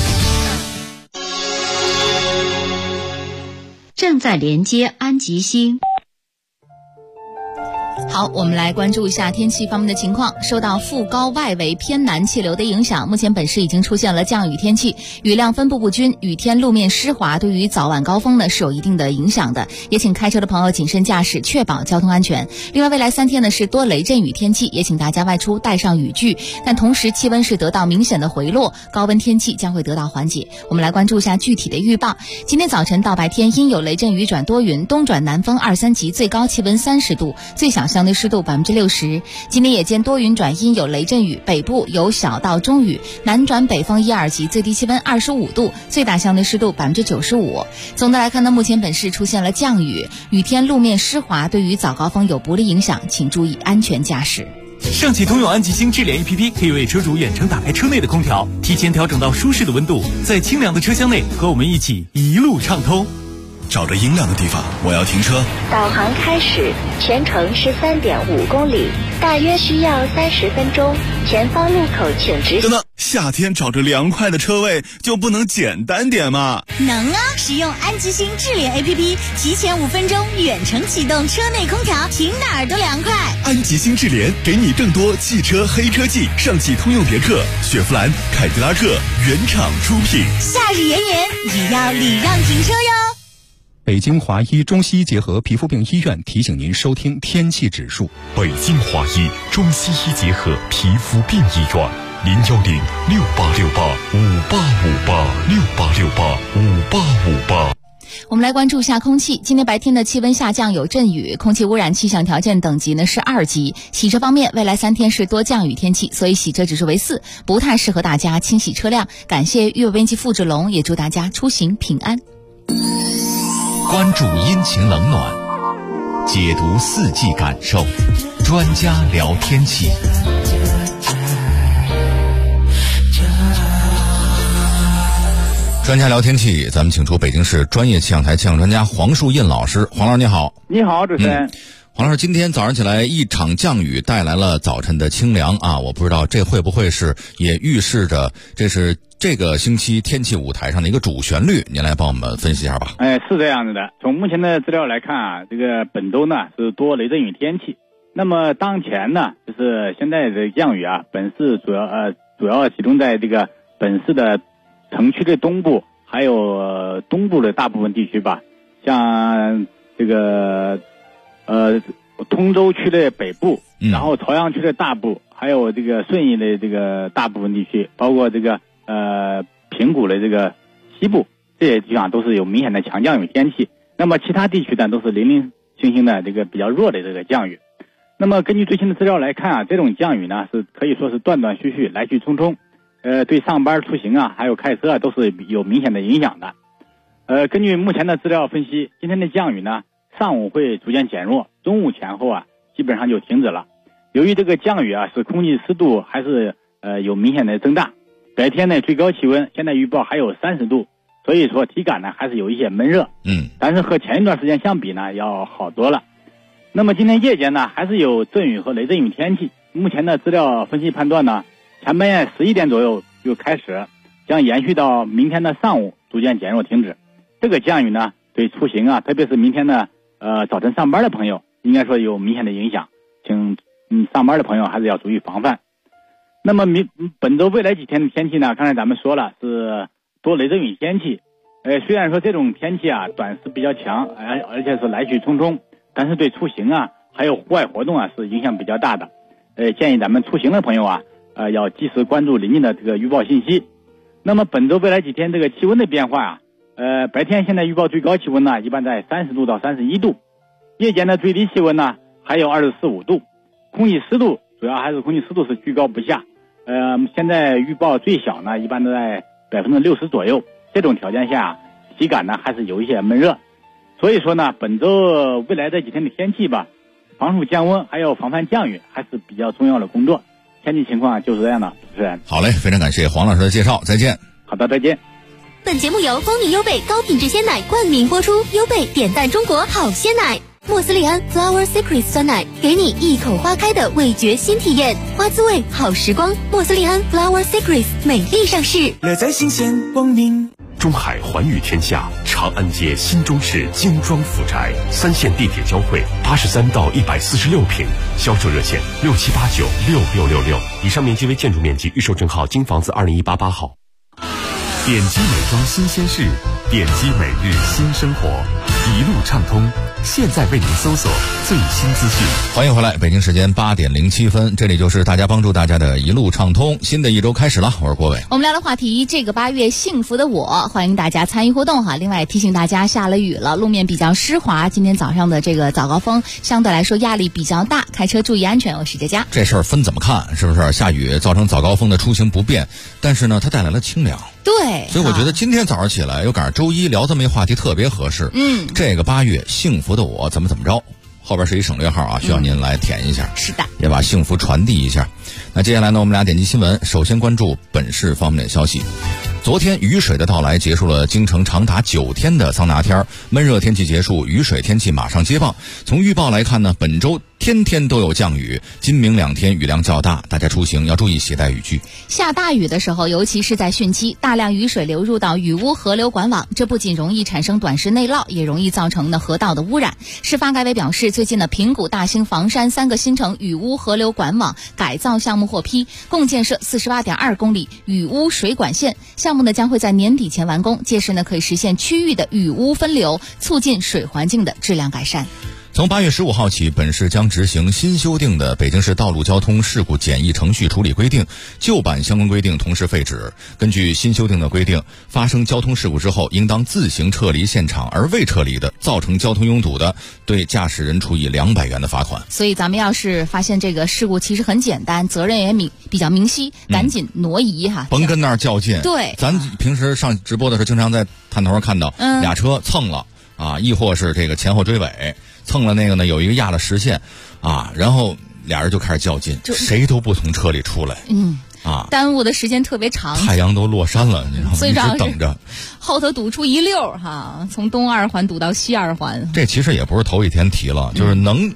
正在连接安吉星。
好，我们来关注一下天气方面的情况。受到副高外围偏南气流的影响，目前本市已经出现了降雨天气，雨量分布不均，雨天路面湿滑，对于早晚高峰呢是有一定的影响的，也请开车的朋友谨慎驾驶，确保交通安全。另外，未来3天呢是多雷阵雨天气，也请大家外出带上雨具，但同时气温是得到明显的回落，高温天气将会得到缓解。我们来关注一下具体的预报。今天早晨到白天阴有雷阵雨转多云，东转南风2、3级，最高气温30度，最小相对湿度60%。今天夜间多云转阴有雷阵雨，北部有小到中雨，南转北风1、2级，最低气温25度，最大相对湿度95%。总的来看呢，目前本市出现了降雨，雨天路面湿滑，对于早高峰有不利影响，请注意安全驾驶。
上汽通用安吉星智联 APP 可以为车主远程打开车内的空调，提前调整到舒适的温度，在清凉的车厢内和我们一起一路畅通。
找着阴凉的地方，我要停车。
导航开始，全程是3.5公里，大约需要30分钟。前方路口请直行。
等等，夏天找着凉快的车位就不能简单点吗？
能啊！使用安吉星智联 APP， 提前5分钟远程启动车内空调，停哪儿都凉快。
安吉星智联给你更多汽车黑科技，上汽通用别克、雪佛兰、凯迪拉克原厂出品。
夏日炎炎，也要礼让停车哟。
北京华医中西医结合皮肤病医院提醒您收听天气指数。
北京华医中西医结合皮肤病医院，010-6868-5858，6868-5858。
我们来关注一下空气。今天白天的气温下降，有阵雨，空气污染气象条件等级呢是2级。洗车方面，未来3天是多降雨天气，所以洗车指数为4，不太适合大家清洗车辆。感谢预报编辑付志龙，也祝大家出行平安。
关注阴晴冷暖，解读4季感受，专家聊天气。
专家聊天气，咱们请出北京市专业气象台气象专家黄树印老师。黄老师你好。
你好，主持人。
黄老师，今天早上起来一场降雨带来了早晨的清凉啊，我不知道这会不会是也预示着这是这个星期天气舞台上的一个主旋律，您来帮我们分析一下吧。
是这样子的，从目前的资料来看啊，这个本周呢是多雷阵雨天气。那么当前呢，就是现在的降雨啊，本市主要集中在这个本市的城区的东部，还有东部的大部分地区吧，像这个通州区的北部，然后朝阳区的大部，还有这个顺义的这个大部分地区，包括这个平谷的这个西部，这些地方都是有明显的强降雨天气。那么其他地区呢，都是零零星星的这个比较弱的这个降雨。那么根据最新的资料来看啊，这种降雨呢是可以说是断断续续，来去匆匆，对上班出行啊，还有开车啊，都是有明显的影响的。根据目前的资料分析，今天的降雨呢，上午会逐渐减弱，中午前后啊，基本上就停止了。由于这个降雨啊，使空气湿度还是有明显的增大，白天呢最高气温现在预报还有30度，所以说体感呢还是有一些闷热。但是和前一段时间相比呢，要好多了。那么今天夜间呢，还是有阵雨和雷阵雨天气。目前的资料分析判断呢，前半夜11点左右就开始，将延续到明天的上午逐渐减弱停止。这个降雨呢，对出行啊，特别是明天的早晨上班的朋友，应该说有明显的影响，请上班的朋友还是要注意防范。那么本周未来几天的天气呢，刚才咱们说了是多雷阵雨天气。虽然说这种天气啊短时比较强，而且是来去匆匆，但是对出行啊还有户外活动啊是影响比较大的。建议咱们出行的朋友啊要及时关注临近的这个预报信息。那么本周未来几天这个气温的变化啊，白天现在预报最高气温呢一般在30度到31度，夜间的最低气温呢还有24、25度，空气湿度主要还是空气湿度是居高不下。现在预报最小呢一般都在60%左右，这种条件下体感呢还是有一些闷热。所以说呢，本周未来这几天的天气吧，防暑降温还有防范降雨还是比较重要的工作。天气情况就是这样的，主持人。
好嘞，非常感谢黄老师的介绍，再见。
好的，再见。
本节目由蜂蜜优贝高品质鲜奶冠名播出，优贝点赞中国好鲜奶。莫斯利安 Flower Secrets 酸奶，给你一口花开的味觉新体验，花滋味好时光。莫斯利安 Flower Secrets 美丽上市，
乐在新鲜光明。
中海环宇天下长安街新中式精装府宅，3线地铁交汇，83到146平，销售热线67896666。以上面积为建筑面积，预售证号京房子20188号。
点击美妆新鲜事，点击每日新生活，一路畅通。现在为您搜索最新资讯。
欢迎回来，北京时间8点07分，这里就是大家帮助大家的一路畅通。新的一周开始了，我是郭伟。
我们聊的话题，这个8月幸福的我，欢迎大家参与活动哈。另外提醒大家，下了雨了，路面比较湿滑，今天早上的这个早高峰相对来说压力比较大，开车注意安全。我是佳佳。
这事儿分怎么看，是不是？下雨造成早高峰的出行不便，但是呢，它带来了清凉。
对，
所以我觉得今天早上起来又赶上周一，聊这么一话题特别合适。这个8月幸福的我怎么着，后边是一省略号啊，需要您来填一下。
是的，
也把幸福传递一下。那接下来呢，我们俩点击新闻，首先关注本市方面的消息。昨天雨水的到来结束了京城长达9天的桑拿天，闷热天气结束，雨水天气马上接棒。从预报来看呢，本周天天都有降雨，今明2天雨量较大，大家出行要注意携带雨具。
下大雨的时候，尤其是在汛期，大量雨水流入到雨污河流管网，这不仅容易产生短时内涝，也容易造成河道的污染。市发改委表示，最近的平谷、大兴、房山3个新城雨污河流管网改造项目获批，共建设48.2公里雨污水管线。项目呢将会在年底前完工，届时呢可以实现区域的雨污分流，促进水环境的质量改善。
从8月15号起，本市将执行新修订的《北京市道路交通事故简易程序处理规定》，旧版相关规定同时废止。根据新修订的规定，发生交通事故之后，应当自行撤离现场，而未撤离的，造成交通拥堵的，对驾驶人处以200元的罚款。
所以咱们要是发现这个事故其实很简单，责任也比较明晰，赶紧挪移哈，
甭跟那儿较劲。
对，
咱平时上直播的时候，经常在探头上看到俩车蹭了啊，亦或是这个前后追尾。蹭了那个呢，有一个压了实线啊，然后俩人就开始较劲，谁都不从车里出来，
耽误的时间特别长，
太阳都落山了，你知道吗？
所以
一直等着，
后头堵出一溜哈，从东2环堵到西2环。
这其实也不是头一天提了，就是能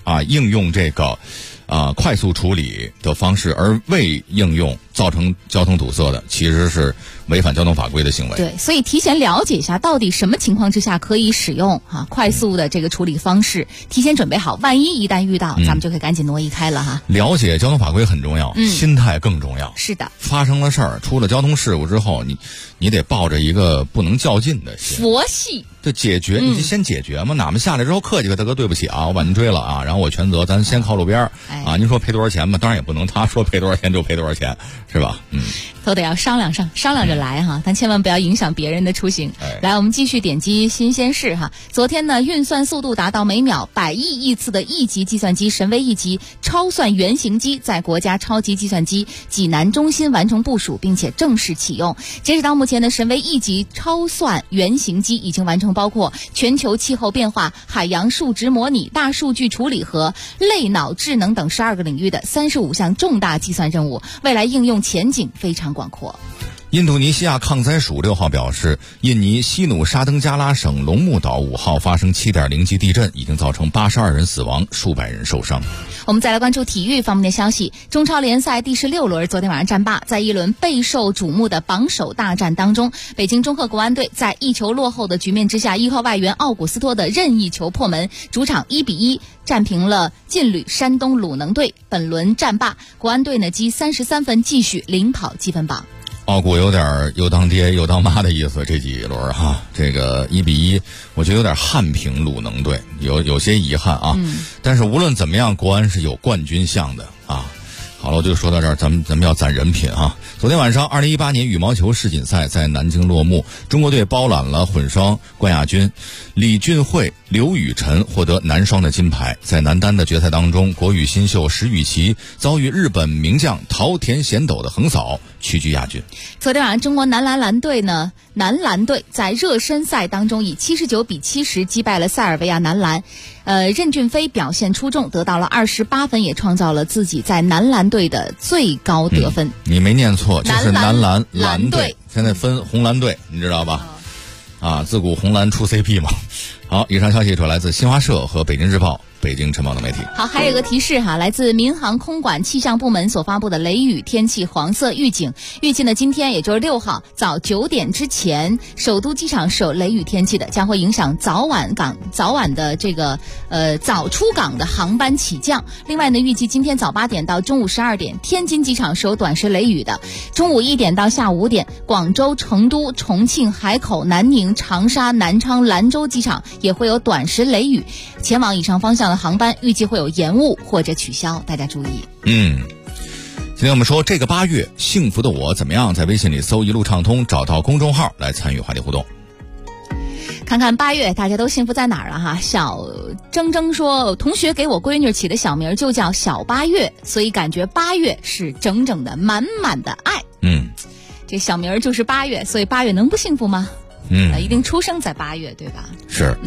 应用这个快速处理的方式，而未应用造成交通堵塞的，其实是违反交通法规的行为。
对，所以提前了解一下，到底什么情况之下可以使用快速的这个处理方式，提前准备好，万一旦遇到，咱们就可以赶紧挪移开了哈。
了解交通法规很重要，心态更重要。
是的，
发生了事儿，出了交通事故之后，你得抱着一个不能较劲的心，
佛系。
就解决，你就先解决嘛。哪怕下来之后客气个大哥，对不起啊，我把您追了啊，然后我全责，咱先靠路边您说赔多少钱嘛？当然也不能他说赔多少钱就赔多少钱，是吧？
都得要商量着来哈，但千万不要影响别人的出行。来，我们继续点击新鲜事哈。昨天呢，运算速度达到每秒100亿亿次的1级计算机神威1级超算原型机在国家超级计算机济南中心完成部署，并且正式启用。截止到目前的神威1级超算原型机已经完成包括全球气候变化、海洋数值模拟、大数据处理和类脑智能等12个领域的35项重大计算任务，未来应用前景非常广阔。
印度尼西亚抗灾署6号表示，印尼西努沙登加拉省龙目岛5号发生7.0级地震，已经造成82人死亡，数百人受伤。
我们再来关注体育方面的消息。中超联赛第16轮昨天晚上战罢，在一轮备受瞩目的榜首大战当中，北京中赫国安队在1球落后的局面之下，依靠外援奥古斯托的任意球破门，主场1-1战平了劲旅山东鲁能队。本轮战罢，国安队呢积33分，继续领跑积分榜。
奥古有点又当爹又当妈的意思，这几轮哈，这个1-1，我觉得有点憾平鲁能队，有些遗憾啊。但是无论怎么样，国安是有冠军相的啊。好了，我就说到这儿，咱们要攒人品啊。昨天晚上2018年羽毛球世锦赛在南京落幕，中国队包揽了混双冠亚军，李俊慧、刘雨辰获得男双的金牌。在男单的决赛当中，国羽新秀石宇奇遭遇日本名将桃田贤斗的横扫，屈居亚军。
昨天晚上，中国男篮队在热身赛当中以79-70击败了塞尔维亚男篮。任俊飞表现出众，得到了28分，也创造了自己在男篮队的最高得分。
你没念错，就是男篮队，现在分红蓝队，你知道吧？自古红蓝出 CP 嘛。好，以上消息主要来自新华社和北京日报、北京晨报的媒体。
好，还有个提示哈，来自民航空管气象部门所发布的雷雨天气黄色预警，预计呢今天也就是6号早9点之前，首都机场是有雷雨天气的，将会影响早晚的这个早出港的航班起降。另外呢，预计今天早8点到中午12点，天津机场是有短时雷雨的；中午1点到下午5点，广州、成都、重庆、海口、南宁、长沙、南昌、兰州机场也会有短时雷雨，前往以上方向的航班预计会有延误或者取消，大家注意。
今天我们说这个8月幸福的我怎么样，在微信里搜一路畅通，找到公众号来参与话题互动。
看看8月大家都幸福在哪儿了哈。小铮铮说，同学给我闺女起的小名就叫小8月，所以感觉8月是整整的满满的爱。这小名就是8月，所以8月能不幸福吗？一定出生在8月，对吧？
是。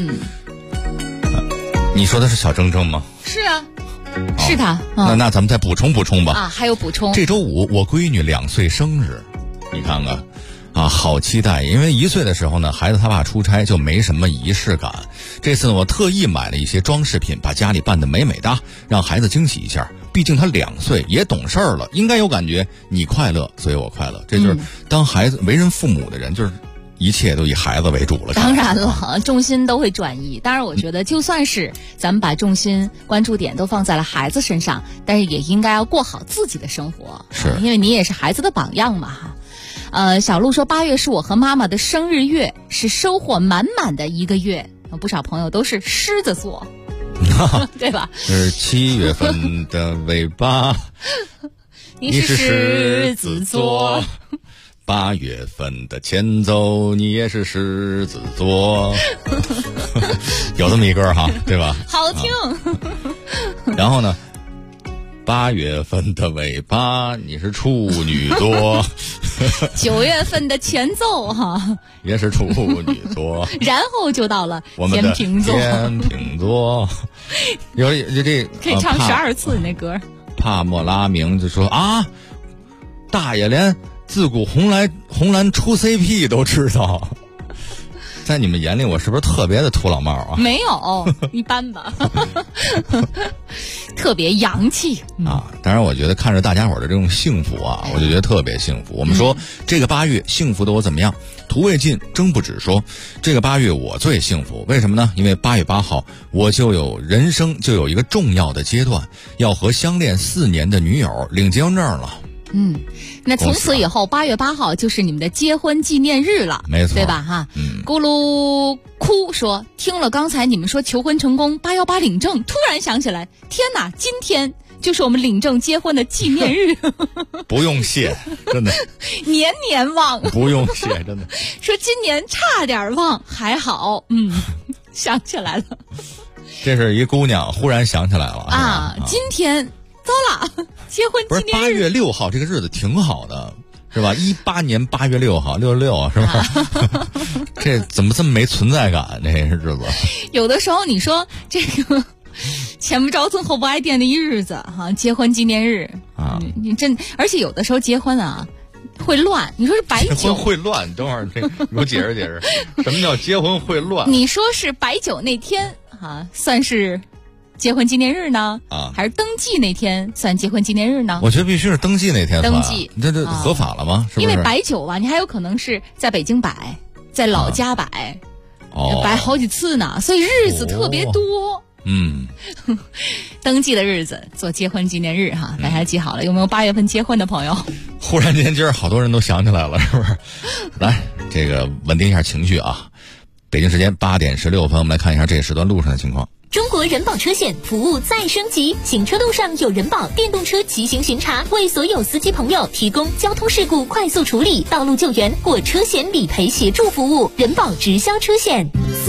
你说的是小铮铮吗？
是啊，是他。
那咱们再补充吧。
还有补充。
这周5我闺女2岁生日，你看看好期待。因为1岁的时候呢，孩子他爸出差，就没什么仪式感。这次呢，我特意买了一些装饰品，把家里办得美美的，让孩子惊喜一下。毕竟他2岁，也懂事儿了，应该有感觉。你快乐，所以我快乐。这就是当孩子为人父母的人，就是一切都以孩子为主了。
当然了，重心都会转移。当然我觉得就算是咱们把重心关注点都放在了孩子身上，但是也应该要过好自己的生活，
是
因为你也是孩子的榜样嘛。小鹿说8月是我和妈妈的生日月，是收获满满的一个月。不少朋友都是狮子座对吧？
是7月份的尾巴你是狮子座，8月份的前奏你也是狮子座有这么一歌哈，对吧？
好听
然后呢，8月份的尾巴你是处女座
9月份的前奏
也是处女座
然后就到了
天秤座。天秤座有这
可以唱12次那歌。
帕莫拉明就说大爷连自古红蓝出 CP 都知道， 在你们眼里，我是不是特别的土老帽啊？
没有，一般吧。特别洋气
啊！当然，我觉得看着大家伙的这种幸福啊，我就觉得特别幸福。我们说这个8月幸福的我怎么样？图未尽，争不止说这个8月我最幸福，为什么呢？因为8月8号我人生就有一个重要的阶段，要和相恋4年的女友领结婚证了。
那从此以后8月8号就是你们的结婚纪念日了，
没错，
对吧？哈，咕噜哭说听了刚才你们说求婚成功818领证，突然想起来，天哪，今天就是我们领证结婚的纪念日。
不用谢，真的
年年忘。
不用谢，真的
说今年差点忘，还好想起来了。
这是一姑娘忽然想起来了
啊，今天糟了，结婚纪念日
不是8月6号这个日子挺好的，是吧？18年8月6号666是吧？这怎么这么没存在感？这日子
有的时候你说这个前不着村后不挨店的一日子哈，结婚纪念日啊，你真而且有的时候结婚啊会乱。你说是白酒
结婚会乱？等会儿这给我解释解释，什么叫结婚会乱？
你说是白酒那天啊，算是结婚纪念日呢？还是登记那天算结婚纪念日呢？
我觉得必须是登记那天算。
登记，
这合法了吗？是不是？
因为白酒吧，你还有可能是在北京摆，在老家摆，摆好几次呢，所以日子特别多。登记的日子做结婚纪念日哈，大家记好了。有没有8月份结婚的朋友？
忽然间今儿好多人都想起来了，是不是？来，这个稳定一下情绪啊！北京时间8点16分，我们来看一下这个时段路上的情况。
中国人保车险服务再升级，行车路上有人保电动车骑行巡查，为所有司机朋友提供交通事故快速处理、道路救援或车险理赔协助服务。人保直销车险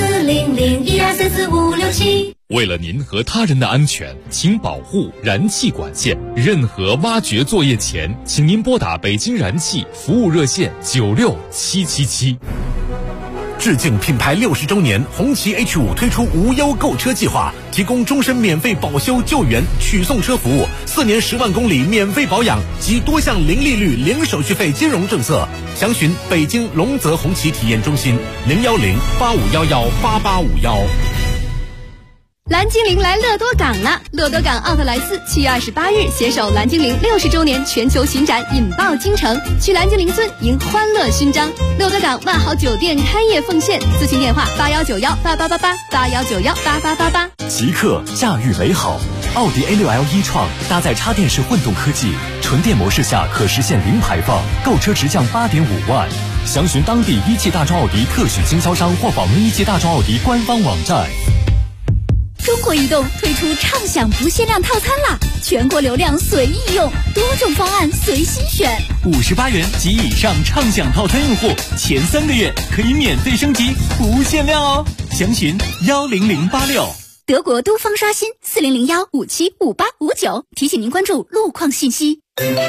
40012344567。
为了您和他人的安全，请保护燃气管线。任何挖掘作业前，请您拨打北京燃气服务热线96777。
致敬品牌60周年，红旗 H5 推出无忧购车计划，提供终身免费保修救援、取送车服务，4年10万公里免费保养及多项零利率、零手续费金融政策。详询北京龙泽红旗体验中心01085118851。
蓝精灵来乐多港了！乐多港奥特莱斯7月28日携手蓝精灵60周年全球巡展，引爆京城，去蓝精灵村迎欢乐勋章。乐多港万豪酒店开业奉献，咨询电话8191888881918888。
极客驾驭美好，奥迪A6L e-tron搭载插电式混动科技，纯电模式下可实现零排放，购车直降8.5万。详询当地一汽大众奥迪特许经销商或访问一汽大众奥迪官方网站。
中国移动推出畅享不限量套餐啦，全国流量随意用，多种方案随心选。
58元及以上畅享套餐用户，前3个月可以免费升级，不限量哦。详询10086。
德国东方刷新4001575859，提醒您关注路况信息。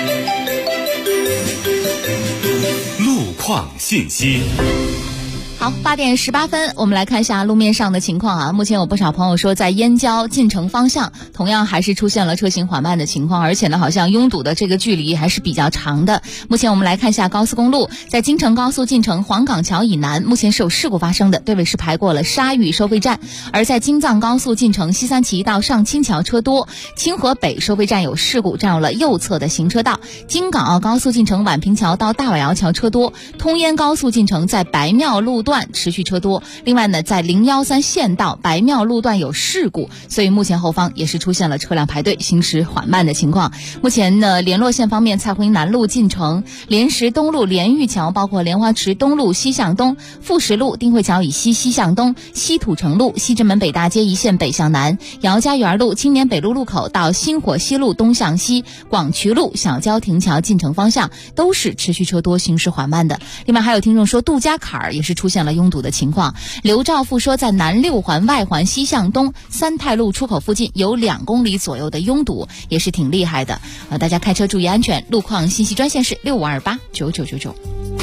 路况信息。
好，8点18分，我们来看一下路面上的情况啊。目前有不少朋友说，在燕郊进城方向，同样还是出现了车行缓慢的情况，而且呢，好像拥堵的这个距离还是比较长的。目前我们来看一下高速公路，在京承高速进城黄岗桥以南，目前是有事故发生的，队尾是排过了沙峪收费站；而在京藏高速进城西三旗到上清桥车多，清河北收费站有事故，占用了右侧的行车道；京港澳高速进城宛平桥到大尾窑桥车多，通燕高速进城在白庙路段持续车多。另外呢，在013县道白庙路段有事故，所以目前后方也是出现了车辆排队行驶缓慢的情况。目前呢，联络线方面，蔡回南路进城、莲石东路莲玉桥，包括莲花池东路西向东、富石路丁慧桥以西西向东、西土城路西直门北大街一线北向南、姚家园路青年北路路口到新火西路东向西、广渠路小郊亭桥进城方向都是持续车多行驶缓慢的。另外还有听众说，杜家坎儿也是出现了拥堵的情况。刘兆富说，在南6环外环西向东三泰路出口附近有2公里左右的拥堵，也是挺厉害的。大家开车注意安全。路况信息专线是65289999。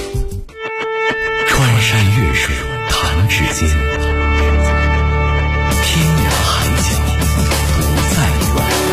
穿山越水弹指间，天涯海角不再远。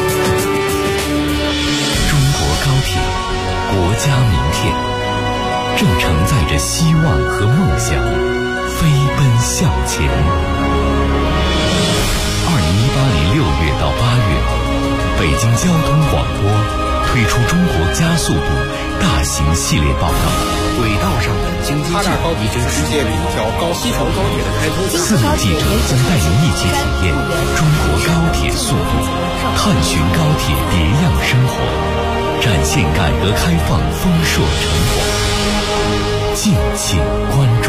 中国高铁，国家名片，正承载着希望和梦想，飞奔向前。2018年6月到8月，北京交通广播推出中国加速度大型系列报道。
轨道上的经济性已经世界里一条西成高铁的开通。
4名记者将带您一起体验中国高铁速度，探寻高铁别样生活，展现改革开放丰硕成果。敬请关注。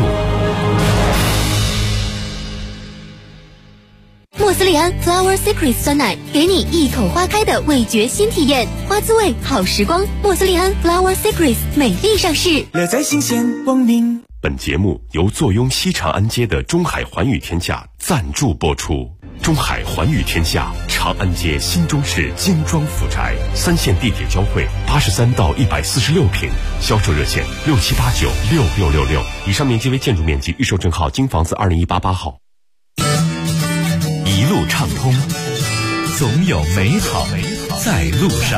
莫斯利安 Flower Secrets 酸奶，给你一口花开的味觉新体验，花滋味好时光。莫斯利安 Flower Secrets 美丽上市，
乐在新鲜光临。本节目由坐拥西长安街的中海环宇天下赞助播出。中海环宇天下，长安街新中式精装府宅，3线地铁交汇，83到146平，销售热线67896666。以上面积为建筑面积，预售证号京房子2018号。 一路畅通，总有美好在路上。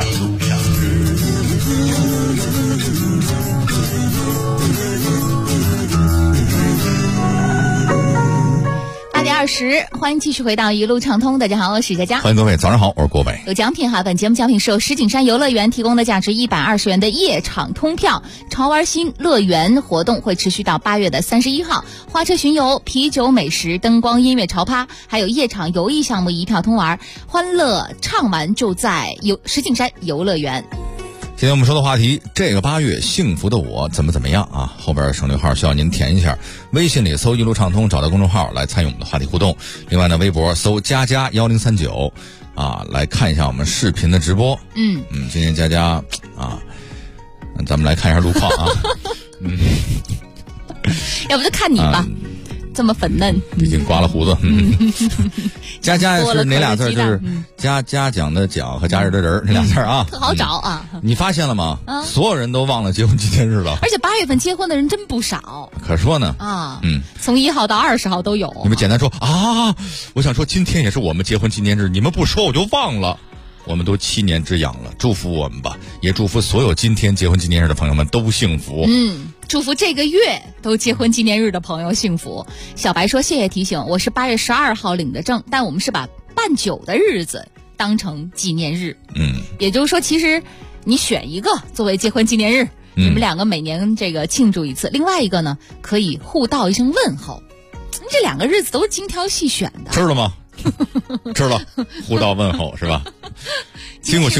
8点20，欢迎继续回到一路畅通。大家好，我是佳佳。
欢迎各位，早上好，我是郭伟。
有奖品哈，本节目奖品是由石景山游乐园提供的价值120元的夜场通票。潮玩新乐园活动会持续到8月的31号，花车巡游、啤酒美食、灯光音乐潮趴，还有夜场游艺项目一票通玩，欢乐畅玩就在石景山游乐园。
今天我们说的话题，这个8月幸福的我怎么样啊？后边省略号需要您填一下，微信里搜一路畅通，找到公众号来参与我们的话题互动。另外呢，微博搜佳佳1039啊，来看一下我们视频的直播。今天佳佳啊，咱们来看一下路况啊。
要不就看你吧。这么粉嫩，
毕竟刮了胡子。佳佳是哪俩字？就是嘉奖的奖和假日的人那俩字啊，
特好找啊。
你发现了吗？所有人都忘了结婚纪念日了。
而且8月份结婚的人真不少。
可说呢
啊，从1号到20号都有。
你们简单说啊，我想说今天也是我们结婚纪念日，你们不说我就忘了。我们都7年之痒了，祝福我们吧，也祝福所有今天结婚纪念日的朋友们都幸福。
祝福这个月都结婚纪念日的朋友幸福。小白说：“谢谢提醒，我是8月12号领的证，但我们是把办酒的日子当成纪念日。也就是说，其实你选一个作为结婚纪念日，你们两个每年这个庆祝一次；另外一个呢，可以互道一声问候。这两个日子都是精挑细选的，
知道吗？知道，互道问候是吧？辛苦。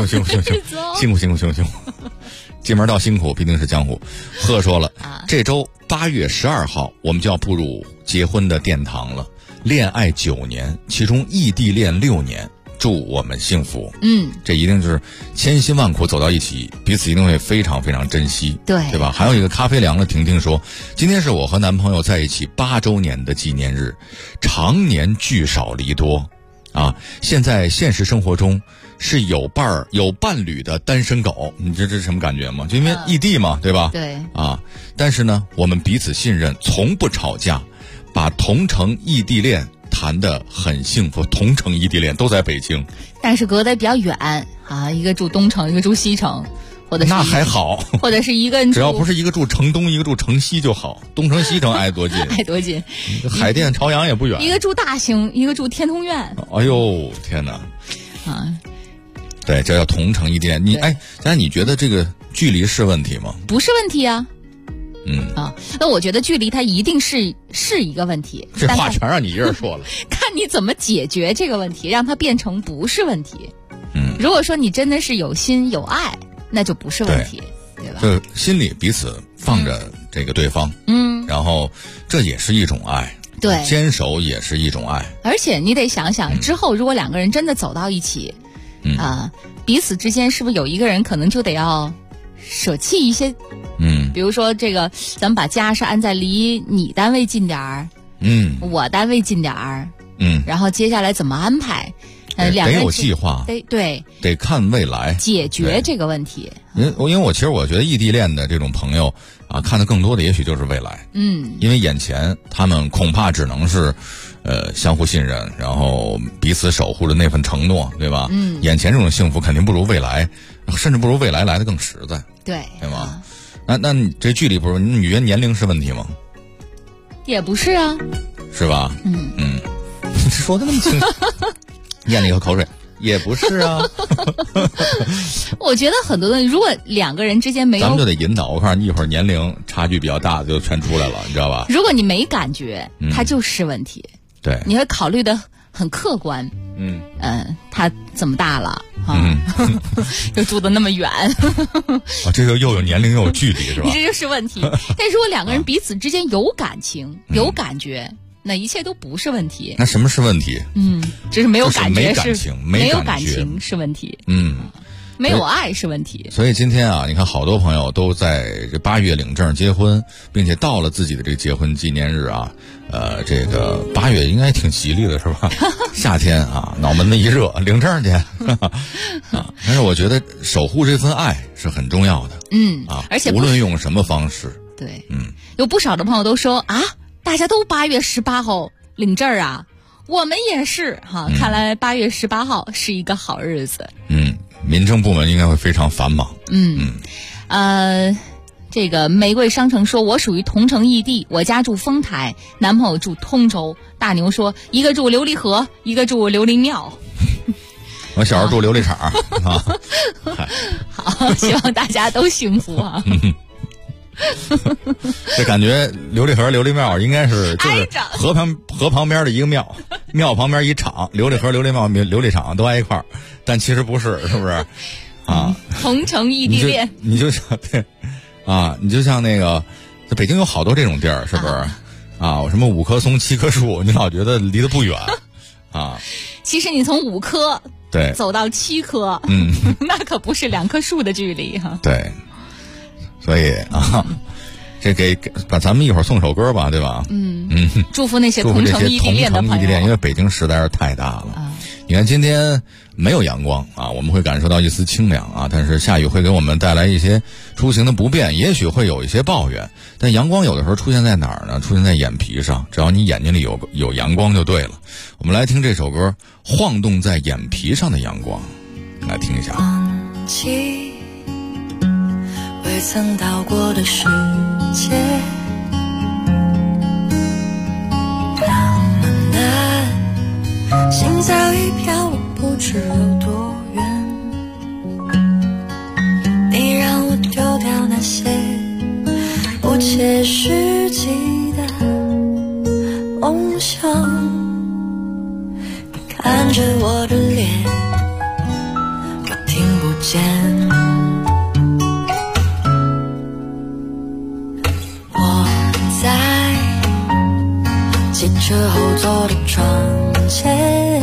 进门到辛苦，必定是江湖。贺说了，这周8月12号，我们就要步入结婚的殿堂了。恋爱9年，其中异地恋6年，祝我们幸福。这一定是千辛万苦走到一起，彼此一定会非常非常珍惜，对吧？还有一个咖啡凉的婷婷说，今天是我和男朋友在一起8周年的纪念日，常年聚少离多啊。现在现实生活中是有伴侣的单身狗，你这是什么感觉吗？就因为异地嘛，对吧？
对
啊，但是呢，我们彼此信任，从不吵架，把同城异地恋谈得很幸福。同城异地恋都在北京，
但是隔得比较远啊，一个住东城，一个住西城，或者是
那还好，
或者是一个人
只要不是一个住城东，一个住城西就好。东城西城挨多近？
挨多近？
海淀朝阳也不远。
一个住大兴，一个住天通苑。
哎呦天哪！
啊。
对，这叫同城异地恋。你觉得这个距离是问题吗？
不是问题啊。那我觉得距离它一定是一个问题。
这话全让你一人说了。
看你怎么解决这个问题，让它变成不是问题。如果说你真的是有心有爱，那就不是问题，对吧？
就心里彼此放着这个对方，然后这也是一种爱。
对，
坚守也是一种爱。
而且你得想想，之后如果两个人真的走到一起。彼此之间是不是有一个人可能就得要舍弃一些？比如说这个，咱们把家是安在离你单位近点儿，我单位近点儿，然后接下来怎么安排？两个人
得有计划，得看未来，
解决这个问题。
因为我其实我觉得异地恋的这种朋友啊，看的更多的也许就是未来。因为眼前他们恐怕只能是。相互信任，然后彼此守护着那份承诺，对吧？眼前这种幸福肯定不如未来，甚至不如未来来的更实在，
对
吗？那你这距离不是？你觉得年龄是问题吗？
也不是啊，
是吧？说的那么清楚，咽了一口口水，也不是啊。
我觉得很多东西，如果两个人之间没有，
咱们就得引导。我看一会儿年龄差距比较大的就全出来了，你知道吧？
如果你没感觉，它就是问题。
对，
你会考虑的很客观。他这么大了又住得那么远
这个又有年龄又有距离是吧？
这就是问题。但如果两个人彼此之间有感情、有感觉，那一切都不是问题。
那什么是问题？
就是没有感觉，
没
有感情是问题。没有爱是问题。
所以今天啊，你看好多朋友都在这8月领证结婚，并且到了自己的这个结婚纪念日啊。这个8月应该挺吉利的是吧？夏天啊，脑门子一热，领证去但是我觉得守护这份爱是很重要的。
而且
无论用什么方式。
对，有不少的朋友都说啊，大家都8月18号领证啊，我们也是哈。看来8月18号是一个好日子。
民政部门应该会非常繁忙。
这个玫瑰商城说，我属于同城异地，我家住丰台，男朋友住通州。大牛说，一个住琉璃河，一个住琉璃庙。
我小时候住琉璃厂
好，希望大家都幸福啊。
这感觉琉璃河琉璃庙应该是就是河旁边的一个庙，庙旁边一厂，琉璃河琉璃庙琉璃厂都挨一块儿，但其实不是，是不是
同城异地恋。
你就像对你就像那个在北京有好多这种地儿，是不是我什么5棵松7棵树，你老觉得离得不远
其实你从5棵
对
走到7棵那可不是2棵树的距离哈。
对，所以这把咱们一会儿送首歌吧，对吧？
祝福那些同城异地恋的朋友，
因为北京实在是太大了。你看今天没有阳光我们会感受到一丝清凉但是下雨会给我们带来一些出行的不便，也许会有一些抱怨。但阳光有的时候出现在哪儿呢？出现在眼皮上，只要你眼睛里有阳光就对了。我们来听这首歌《晃动在眼皮上的阳光》，来听一下。
未曾到过的世界，那么难，心早已飘了不知有多远。你让我丢掉那些不切实际的梦想，你看着我的脸，我听不见。汽车后座的窗前，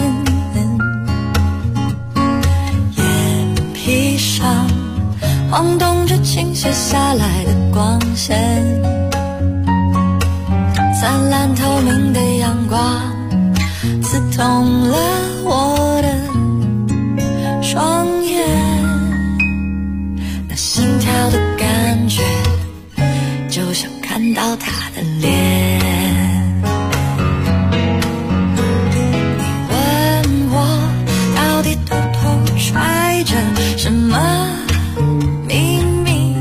眼皮上晃动着倾泻下来的光线，灿烂透明的阳光刺痛了我的双眼，那心跳的感觉就像看到他的脸。揣着什么秘密？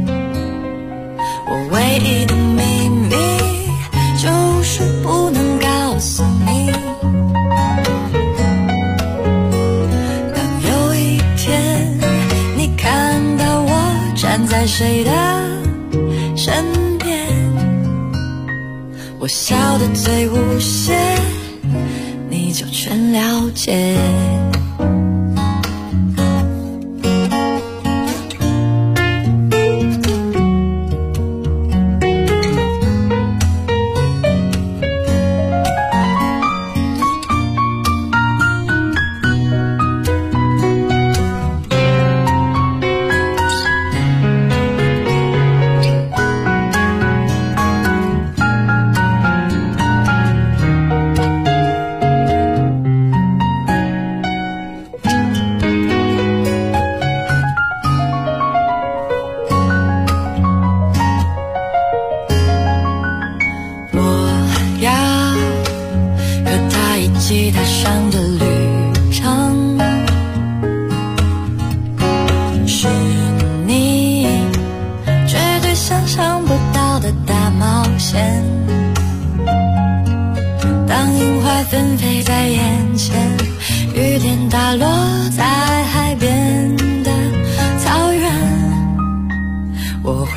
我唯一的秘密就是不能告诉你。当有一天你看到我站在谁的身边，我笑得最无邪，你就全了解。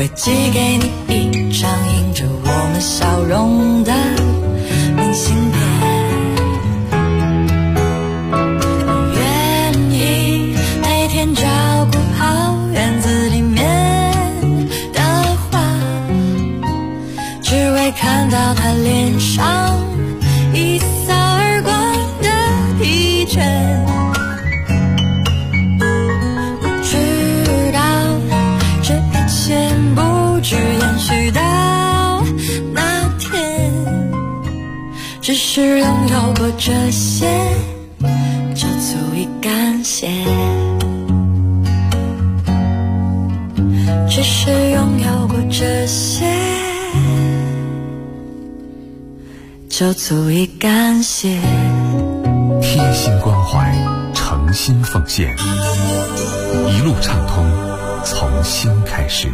会寄给你一张印着我们笑容的明信片。愿意每天照顾好院子里面的花，只为看到他脸上一扫而光的疲倦。延续到那天，只是拥有过这些就足以感谢，只是拥有过这些就足以感谢。
贴心关怀，诚心奉献，一路畅通，从心开始。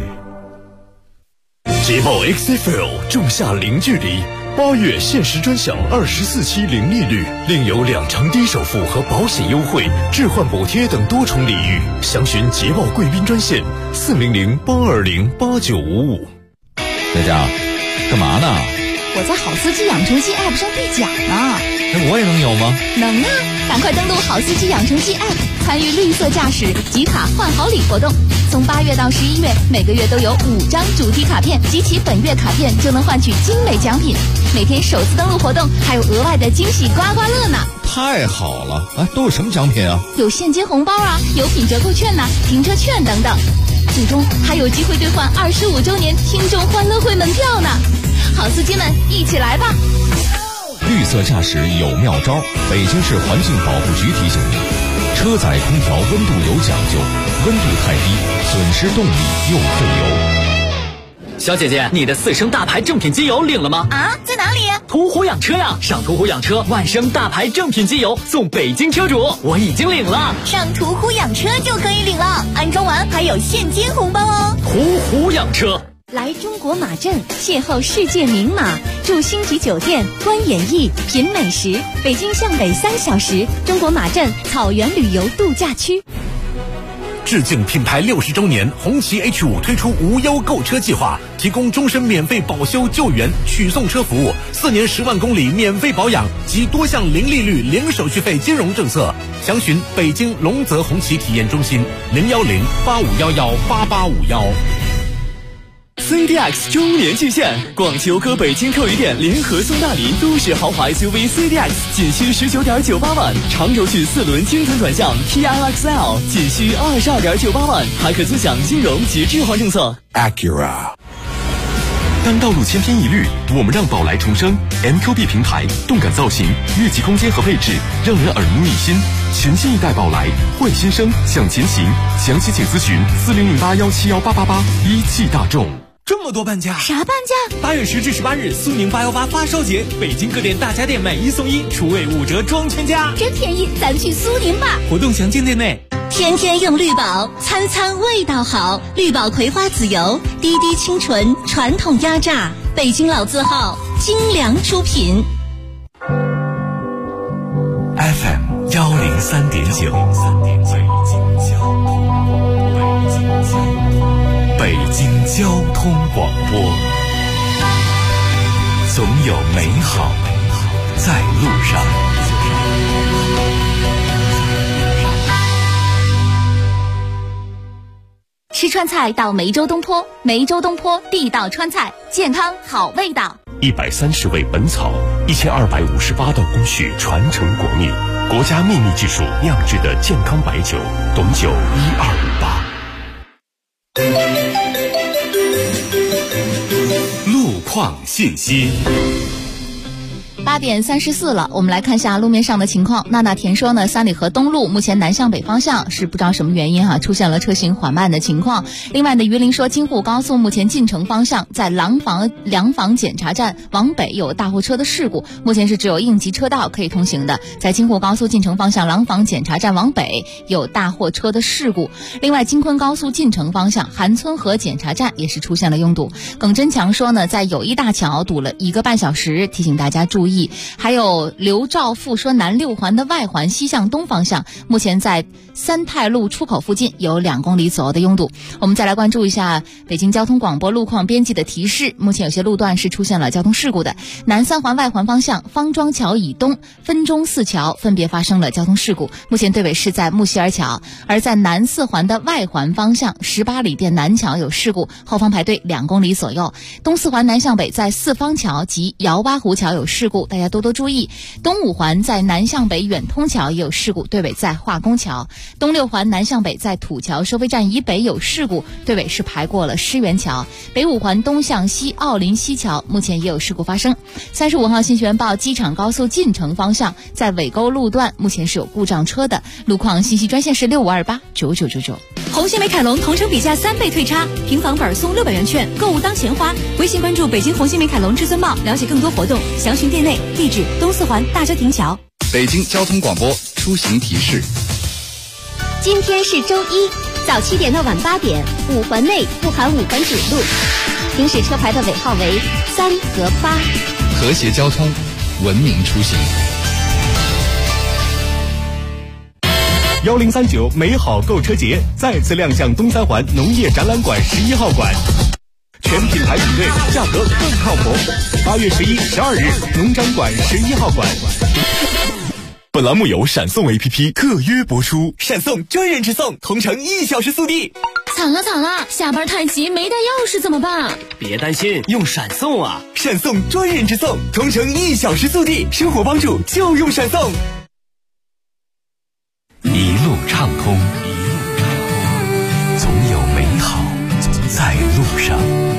捷豹 XFL 仲夏零距离，8月限时专享24期零利率，另有2成低首付和保险优惠、置换补贴等多重礼遇。详询捷豹贵宾专线400-820-8955。
在家干嘛呢？
我在好司机养成记 App 上兑奖呢。
我也能有吗？
能啊！赶快登录好司机养成记 App， 参与绿色驾驶集卡换好礼活动。从8月到11月，每个月都有5张主题卡片，集齐本月卡片就能换取精美奖品。每天首次登录活动还有额外的惊喜刮刮乐呢！
太好了！都有什么奖品啊？
有现金红包啊，有品折扣券停车券等等。最终还有机会兑换25周年听众欢乐会门票呢！好司机们，一起来吧！
绿色驾驶有妙招，北京市环境保护局提醒您：车载空调温度有讲究，温度太低，损失动力又费油。
小姐姐，你的4升大牌正品机油领了吗？
啊，在哪里？
途虎养车呀！上途虎养车，万升大牌正品机油送北京车主，我已经领了。
上途虎养车就可以领了，安装完还有现金红包哦。
途虎养车。
来中国马镇邂逅世界名马，住星级酒店，观演艺，品美食。北京向北3小时，中国马镇草原旅游度假区。
致敬品牌60周年，红旗 H5 推出无忧购车计划，提供终身免费保修救援取送车服务，4年10万公里免费保养及多项零利率零手续费金融政策。详询北京龙泽红旗体验中心010-8511-8851。
CDX 周年巨献，广汽讴歌北京客旅店联合松大林都市豪华 SUV CDX 仅需19.98万，长轴距4轮精准转向 TLXL 仅需22.98万，还可尊享金融及置换政策。
Acura。
当道路千篇一律，我们让宝来重生。 MQB 平台，动感造型，越级空间和配置，让人耳目一新。全新一代宝来，换新生，向前行。详细请咨询4008171888。一汽大众。
这么多半价？
啥半价
？8月10至18日，苏宁818发烧节，北京各店大家电买1送1，厨卫5折装全家，
真便宜！咱去苏宁吧。
活动详见店内。
天天用绿宝，餐餐味道好。绿宝葵花籽油，滴滴清纯，传统压榨，北京老字号，精良出品。
FM 103.9，北京交通广播，总有美好在路上。
吃川菜到梅州东坡，梅州东坡地道川菜，健康好味道。
130味本草，1258道工序传承国秘，国家秘密技术酿制的健康白酒，董酒1258。
路况信息。
8点34了，我们来看一下路面上的情况。娜娜田说呢，三里河东路目前南向北方向是不知道什么原因出现了车行缓慢的情况。另外呢，榆林说京沪高速目前进城方向在廊坊检查站往北有大货车的事故，目前是只有应急车道可以通行的。在京沪高速进城方向廊坊检查站往北有大货车的事故。另外，京昆高速进城方向韩村河检查站也是出现了拥堵。耿真强说呢，在友谊大桥堵了1个半小时，提醒大家注意。 意。还有刘兆富说南6环的外环西向东方向，目前在三泰路出口附近有2公里左右的拥堵。我们再来关注一下北京交通广播路况编辑的提示，目前有些路段是出现了交通事故的。南3环外环方向方庄桥以东、分钟寺桥分别发生了交通事故，目前队尾是在木樨尔桥。而在南4环的外环方向18里店南桥有事故，后方排队2公里左右。东4环南向北在四方桥及姚洼湖桥有事故，大家多多注意。东5环在南向北远通桥也有事故，队尾在化工桥。东6环南向北在土桥收费站以北有事故，队尾是排过了狮园桥。北5环东向西奥林西桥目前也有事故发生。35号信息源报机场高速进城方向在尾沟路段目前是有故障车的，路况信息专线是65289999。
红星美凯龙同城比价3倍退差，平房本送600元券，购物当钱花。微信关注北京红星美凯龙至尊茂，了解更多活动，详询店内。地址东4环大遮亭桥。
北京交通广播出行提示。
今天是周一，早7点到晚8点，5环内不含5环主路，行驶车牌的尾号为3和8。
和谐交通，文明出行。
1039美好购车节再次亮相东3环农业展览馆11号馆，全品牌比对，价格更靠谱。8月11、12日，农展馆11号馆。本栏目由闪送 APP 特约播出，闪送专人直送，同城1小时速递。
惨了，下班太急没带钥匙怎么办？
别担心，用闪送啊！
闪送专人直送，同城1小时速递，生活帮助就用闪送。
一路畅通，总有美好在路上。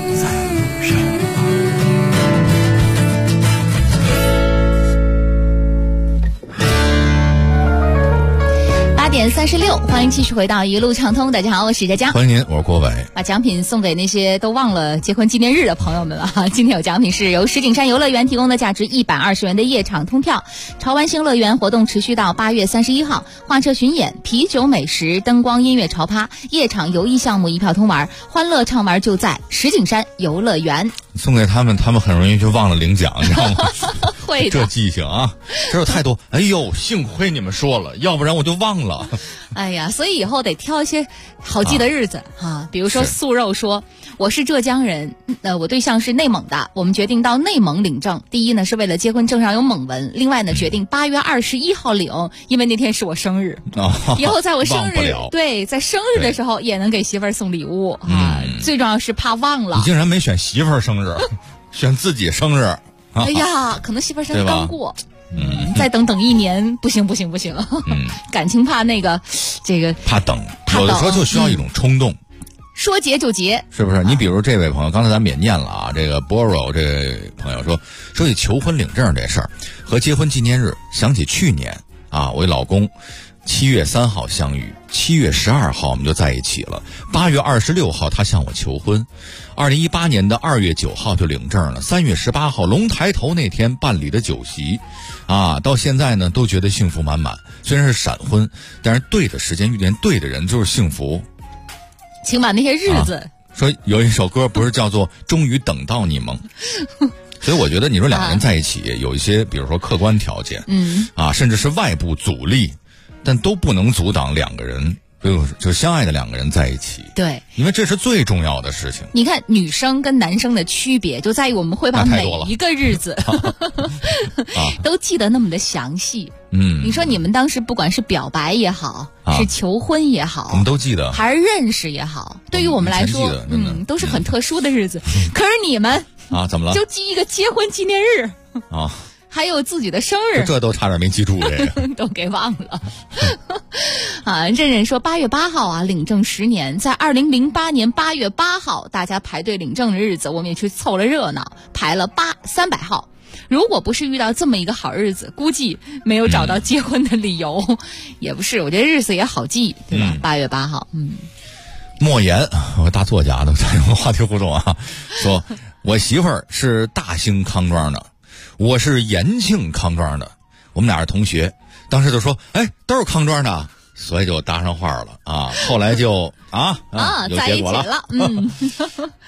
8点36，欢迎继续回到一路畅通。大家好，我是佳佳。
欢迎您，我是郭伟。
把奖品送给那些都忘了结婚纪念日的朋友们了哈。今天有奖品是由石景山游乐园提供的价值120元的夜场通票。潮玩星乐园活动持续到8月31号，画车巡演、啤酒美食、灯光音乐潮趴、夜场游艺项目一票通玩，欢乐畅玩就在石景山游乐园。
送给他们很容易就忘了领奖，你知道吗？
会的，
这记性啊，这有太多。哎呦，幸亏你们说了，要不然我就忘了。
哎呀，所以以后得挑一些好记的日子啊，比如说素肉说我是浙江人，我对象是内蒙的，我们决定到内蒙领证。第一呢是为了结婚证上有蒙纹，另外呢决定8月21号领，因为那天是我生日。以后在我生日，对，在生日的时候也能给媳妇儿送礼物啊。最重要是怕忘了。
你竟然没选媳妇儿生日，选自己生日。
哎呀，可能媳妇儿生日刚过。再等1年，不行。感情怕
怕等，有的时候就需要一种冲动，
说结就结，
是不是？你比如这位朋友，刚才咱们也念了啊，这个 Boro 这位朋友说起求婚领证这事儿和结婚纪念日，想起去年啊，我老公7月3号相遇，7月12号我们就在一起了，8月26号他向我求婚，2018年的2月9号就领证了，3月18号龙抬头那天办理的酒席，啊，到现在呢都觉得幸福满满。虽然是闪婚，但是对的时间遇见对的人就是幸福。
请把那些日子
说有一首歌不是叫做终于等到你吗？所以我觉得你说两个人在一起有一些比如说客观条件，甚至是外部阻力，但都不能阻挡两个人就相爱的两个人在一起。对，因为这是最重要的事情。
你看女生跟男生的区别就在于我们会把每一个日子都记得那么的详细。你说你们当时不管是表白也好，是求婚也好，
我们都记得，
还是认识也好，对于我们来说都是很特殊的日子。可是你们
怎么了？
就记一个结婚纪念日
啊，
还有自己的生日，
这都差点没记住，这个
都给忘了。任任说8月8号啊，领证10年，在2008年8月8号，大家排队领证的日子，我们也去凑了热闹，排了300号。如果不是遇到这么一个好日子，估计没有找到结婚的理由。也不是，我觉得日子也好记，对吧？8月8号，
莫言，我大作家的采用话题互动啊，说我媳妇儿是大兴康庄的，我是延庆康庄的，我们俩是同学，当时就说，都是康庄的，所以就搭上话了啊。后来就有结果了。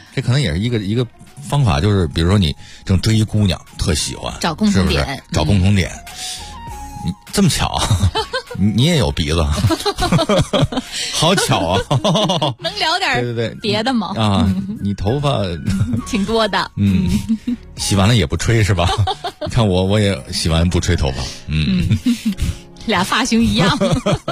这可能也是一个方法，就是比如说你正追一姑娘，特喜欢，
找共同点，
是不是？找共同点。你这么巧，你也有鼻子，好巧啊！
能聊点别的吗？
啊，你头发
挺多的，
洗完了也不吹是吧？你看我也洗完不吹头发，
俩发型一样。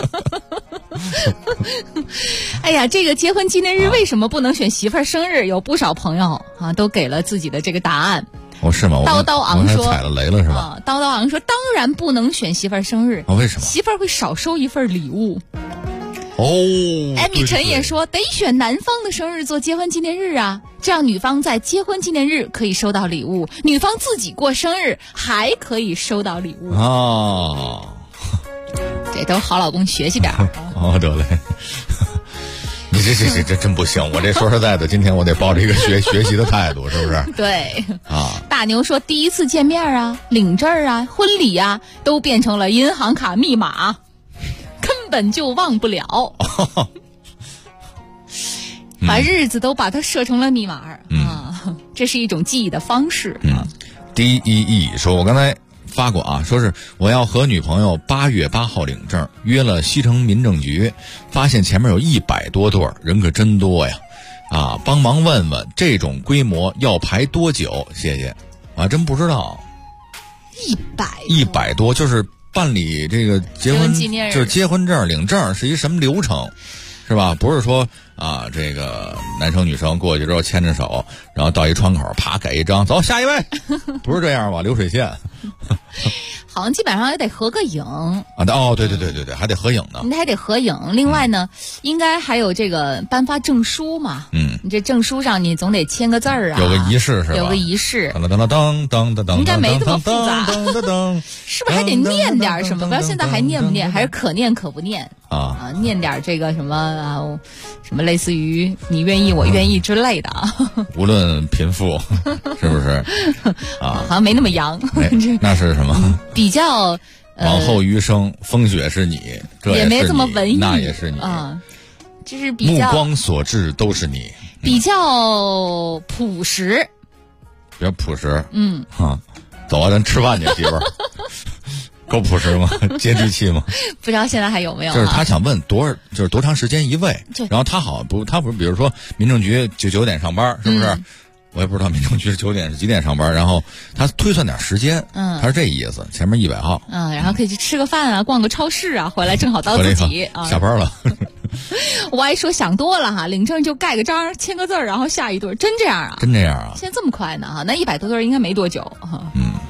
哎呀，这个结婚纪念日为什么不能选媳妇儿生日？有不少朋友啊都给了自己的这个答案。
哦，是吗？
叨叨昂说
踩了雷了是吧？
叨叨昂说，当然不能选媳妇儿生日。
为什么？
媳妇儿会少收一份礼物。
哦，
艾米晨也说得选男方的生日做结婚纪念日啊，这样女方在结婚纪念日可以收到礼物，女方自己过生日还可以收到礼物。
哦，
这都好老公学习点儿。
哦，得嘞。你这真不行！我这说实在的，今天我得抱着一个学习的态度，是不是？
对
啊。
大牛说，第一次见面啊、领证啊、婚礼啊，都变成了银行卡密码，根本就忘不了。把日子都把它设成了密码啊，这是一种记忆的方式。
DEE 说，我刚才发过啊，说是我要和女朋友8月8号领证，约了西城民政局，发现前面有100多对，人可真多呀！啊，帮忙问问这种规模要排多久？谢谢，我还真不知道。100多，就是办理这个结婚
纪念日，
就是结婚证领证是一什么流程，是吧？不是说啊，这个男生女生过去之后牵着手，然后到一窗口啪给一张，走下一位，不是这样吧？流水线。
好像基本上也得合个影啊！
哦，对，还得合影呢。
你还得合影。另外呢，应该还有这个颁发证书嘛。你这证书上你总得签个字儿啊，
有个仪式是吧？
有个仪式。
应
该没这么复杂。是不是还得念点什么？不知道现在还念不念，还是可念可不念啊？念点这个什么啊，什么类似于你愿意我愿意之类的啊。
无论贫富，是不是啊？
好像没那么洋。
那是什么？
比较
往后余生，风雪是你，这
也没这么文艺，
那也是你
啊，就是比较
目光所至都是你，
比较朴实，
比较朴实。走啊，咱吃饭去，媳妇儿，够朴实吗？接地气吗？
不知道现在还有没有？
就是他想问就是多长时间一位，然后他不是，比如说民政局9点上班，是不是？我也不知道民政局是9点是几点上班，然后他推算点时间，他是这意思。前面100号，
然后可以去吃个饭啊，逛个超市啊，回来正好到自己啊
下班了。
我还说想多了哈，领证就盖个章，签个字儿，然后下一对，真这样啊？
真这样啊？
现在这么快呢哈？那100多对应该没多久哈。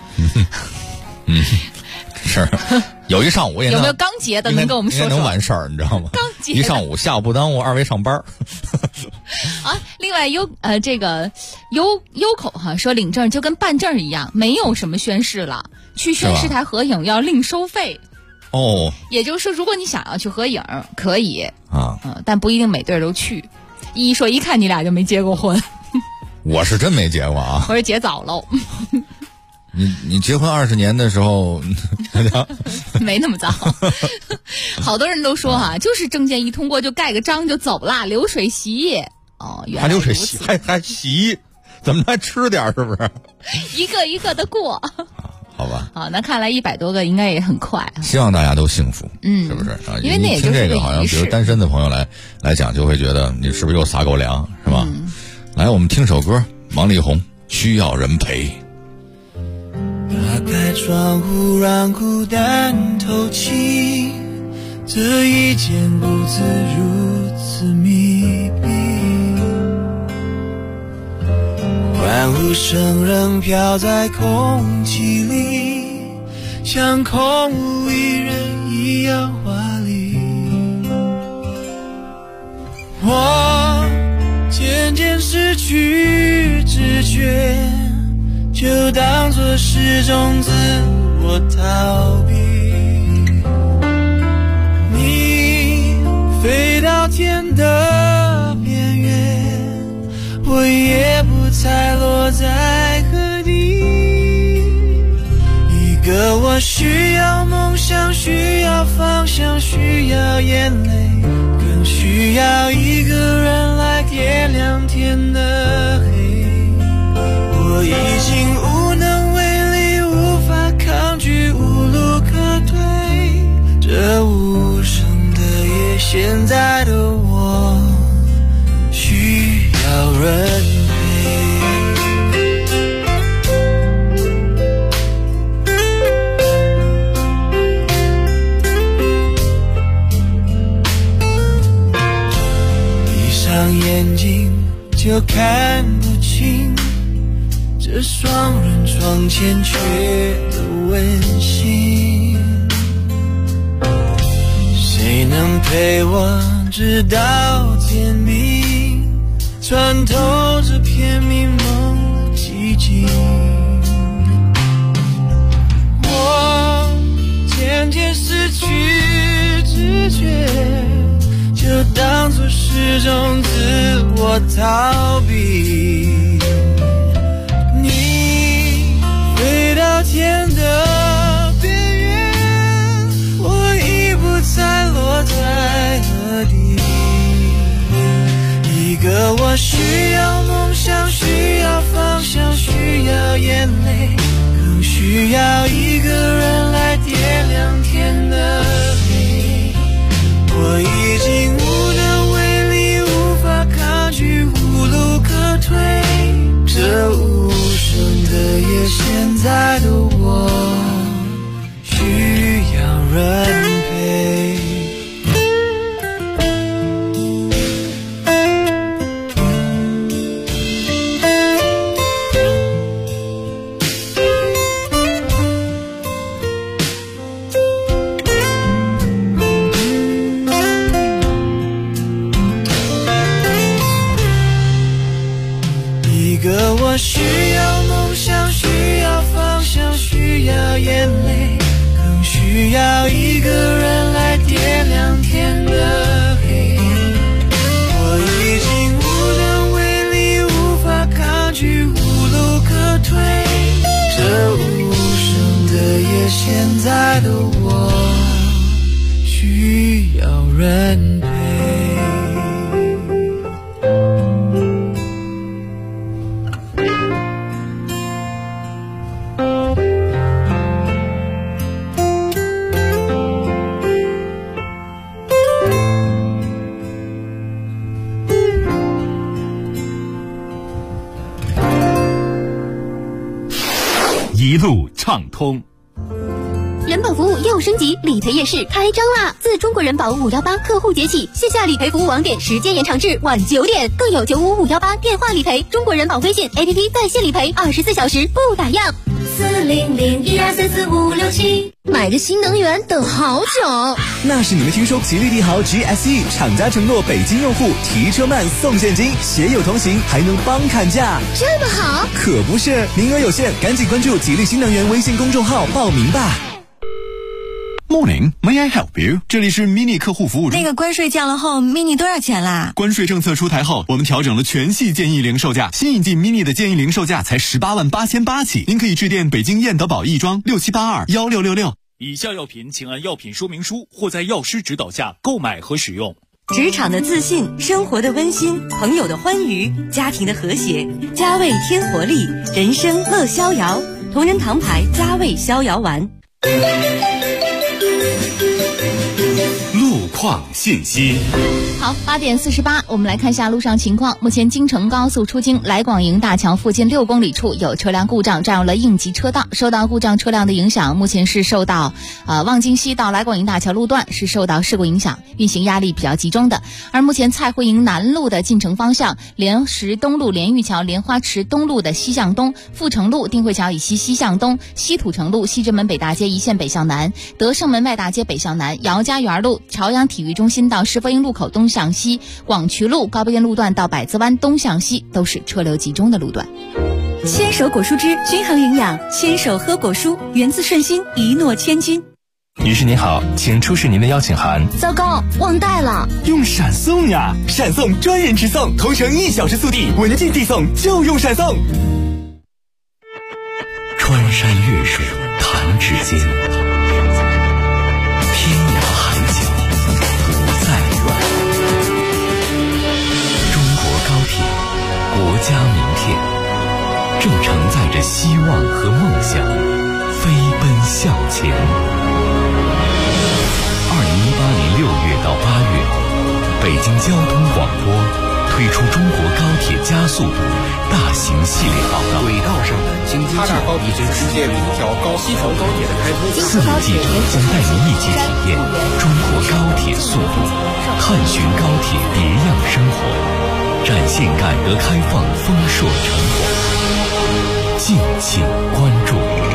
是有一上午也能
有没有刚结的能跟我们说说？
能完事儿，你知道吗？
刚结
一上午，下午不耽误二位上班。
啊，另外这个优口哈说领证就跟办证一样，没有什么宣誓了，去宣誓台合影要另收费。
哦，
也就是说，如果你想要去合影，可以
啊，
但不一定每对都去。一说一看你俩就没结过婚。
我是真没结过啊，
我是结早喽。
你结婚20年的时候，
没那么早。好多人都说哈，就是证件一通过就盖个章就走了，流水席。哦，原来
还流水席，还席，怎么还吃点是不是？
一个一个的过。
好吧。
好，那看来100多个应该也很快。
希望大家都幸福，是不是啊？
因为那也就是
这个好像，比如单身的朋友来讲，就会觉得你是不是又撒狗粮，是吧？来，我们听首歌，王力宏《需要人陪》。
打开窗户，让孤单透气，这一间屋子如此密闭，欢呼声仍飘在空气里，像空无一人一样华丽。我渐渐失去知觉，就当作是种自我逃避。你飞到天的边缘，我也不猜落在何地。一个我需要梦想，需要方向，需要眼泪，更需要一个人来点亮天的现在的我需要人闭上眼睛就看不清这双人床欠缺的温馨，谁能陪我直到天明，穿透这片迷蒙的寂静。我渐渐失去知觉，就当作是种自我逃避。你飞到天的边缘，我已不再落在何地。一个我需要梦想，需要方向，需要眼泪，更需要一个人来点亮天的黑。我已经无能为力，无法抗拒，无路可退，这无声的夜，现在的我需要人陪。我需要梦想，需要方向，需要眼泪，更需要一个人来点亮天的黑。我已经无能为力，无法抗拒，无路可退，这无声的夜，现在的我需要人陪。
一路畅通。
人保服务又升级，理赔夜市开张啦！自中国人保518客户节起，线下理赔服务网点时间延长至晚9点，更有95518电话理赔，中国人保微信 APP 在线理赔，24小时不打烊。40012344567。买个新能源等好久，
那是你们听说吉利帝豪 GSE 厂家承诺北京用户提车慢送现金，携友同行还能帮砍价，
这么好？
可不是，名额有限，赶紧关注吉利新能源微信公众号报名吧。
Morning, may I help you？ 这里是 Mini 客户服务中。
那个关税降了后 ，Mini 多少钱啦？
关税政策出台后，我们调整了全系建议零售价，新引进 Mini 的建议零售价才18.888起。您可以致电北京燕德宝亦庄6782166666。
以下药品请按药品说明书或在药师指导下购买和使用。
职场的自信，生活的温馨，朋友的欢愉，家庭的和谐，佳味添活力，人生乐逍遥。同仁堂牌佳味逍遥丸。
路况信息。
好，8点48，我们来看一下路上情况。目前京承高速出京来广营大桥附近6公里处有车辆故障，占用了应急车道。受到故障车辆的影响，目前是受到望京西到来广营大桥路段是受到事故影响，运行压力比较集中的。而目前蔡慧营南路的进城方向，莲石东路莲玉桥莲花池东路的西向东，阜成路定慧桥以西西向东，西土城路西直门北大街一线北向南，德胜门外大街北向南，姚家园路朝阳体育中心到石佛营路口东向西，广渠路高碑店路段到百子湾东向西都是车流集中的路段。
牵手果蔬汁均衡营养，牵手喝果蔬，源自顺心，一诺千金。
女士您好，请出示您的邀请函。
糟糕，忘带了。
用闪送呀，闪送专人直送，同城1小时速递，文静递送，就用闪送。
穿山越水弹指间，天涯海角不再远。中国高铁，国家名片，正承载着希望和梦想，飞奔向前。2018年6
月到8月，北京交通广播推出中国高铁加速度大型系列报道。
轨道上的经济计划，以及世界5条西条高铁的开通。
4位记者将带您一起体验中国高铁速度，探寻高铁别样生活，展现改革开放丰硕成果。敬请关注。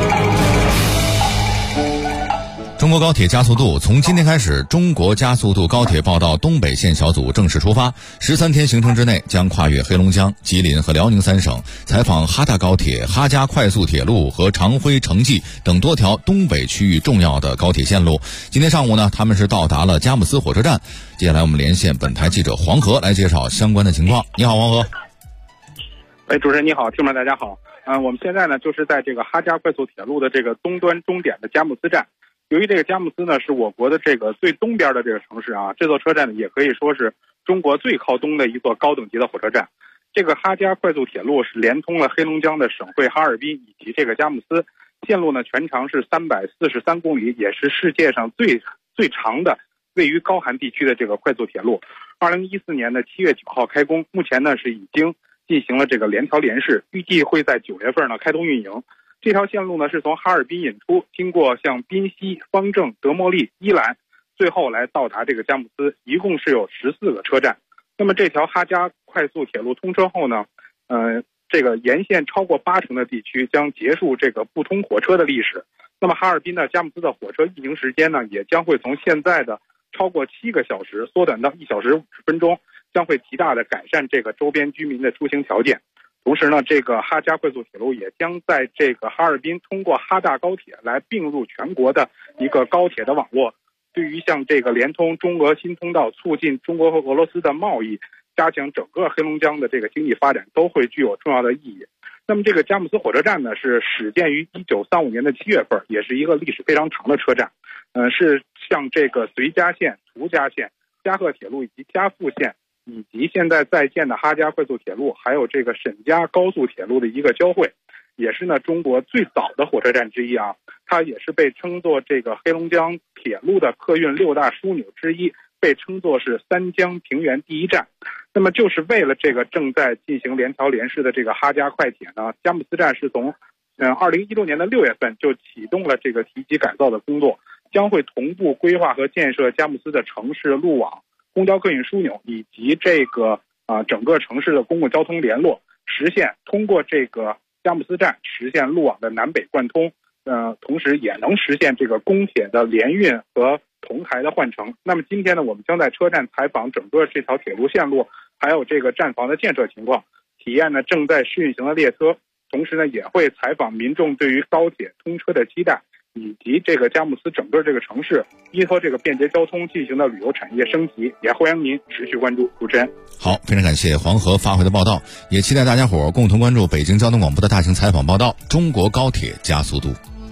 中国高铁加速度从今天开始，中国加速度高铁报道东北线小组正式出发，13天行程之内将跨越黑龙江、吉林和辽宁3省，采访哈大高铁、哈嘉快速铁路和长辉、成纪等多条东北区域重要的高铁线路。今天上午呢，他们是到达了佳木斯火车站。接下来我们连线本台记者黄河来介绍相关的情况。你好，黄河。
主持人你好，听众们大家好。我们现在呢就是在这个哈嘉快速铁路的这个东端终点的佳木斯站。由于这个佳木斯呢是我国的这个最东边的这个城市啊，这座车站呢也可以说是中国最靠东的一座高等级的火车站。这个哈嘉快速铁路是连通了黑龙江的省会哈尔滨以及这个佳木斯，线路呢全长是343公里，也是世界上最长的位于高寒地区的这个快速铁路。2014年的7月9号开工，目前呢是已经进行了这个联调联试，预计会在9月份呢开通运营。这条线路呢是从哈尔滨引出，经过像宾溪、方正、德莫利、伊兰，最后来到达这个佳木斯，一共是有14个车站。那么这条哈嘉快速铁路通车后呢，这个沿线超过80%的地区将结束这个不通火车的历史。那么哈尔滨的佳木斯的火车运行时间呢，也将会从现在的超过7个小时缩短到1小时50分钟，将会极大的改善这个周边居民的出行条件。同时呢，这个哈嘉快速铁路也将在这个哈尔滨通过哈大高铁来并入全国的一个高铁的网络，对于像这个连通中俄新通道、促进中国和俄罗斯的贸易、加强整个黑龙江的这个经济发展都会具有重要的意义。那么这个佳木斯火车站呢，是始建于1935年的7月份，也是一个历史非常长的车站。是像这个绥嘉线、图嘉线、嘉贺铁路以及嘉富线，以及现在在建的哈嘉快速铁路，还有这个沈嘉高速铁路的一个交汇，也是呢中国最早的火车站之一啊。它也是被称作这个黑龙江铁路的客运6大枢纽之一，被称作是3江平原第一站。那么就是为了这个正在进行联调联试的这个哈嘉快铁呢，佳木斯站是从2016年的6月份就启动了这个提级改造的工作，将会同步规划和建设佳木斯的城市路网、公交客运枢纽以及这个整个城市的公共交通联络，实现通过这个佳木斯站实现路网的南北贯通，同时也能实现这个公铁的联运和同台的换乘。那么今天呢，我们将在车站采访整个这条铁路线路，还有这个站房的建设情况，体验呢正在试运行的列车，同时呢也会采访民众对于高铁通车的期待，以及这个佳木斯整个这个城市依托这个便捷交通进行的旅游产业升级，也欢迎您持续关注。主持人，
好，非常感谢黄河发回的报道，也期待大家伙共同关注北京交通广播的大型采访报道《中国高铁加速度》。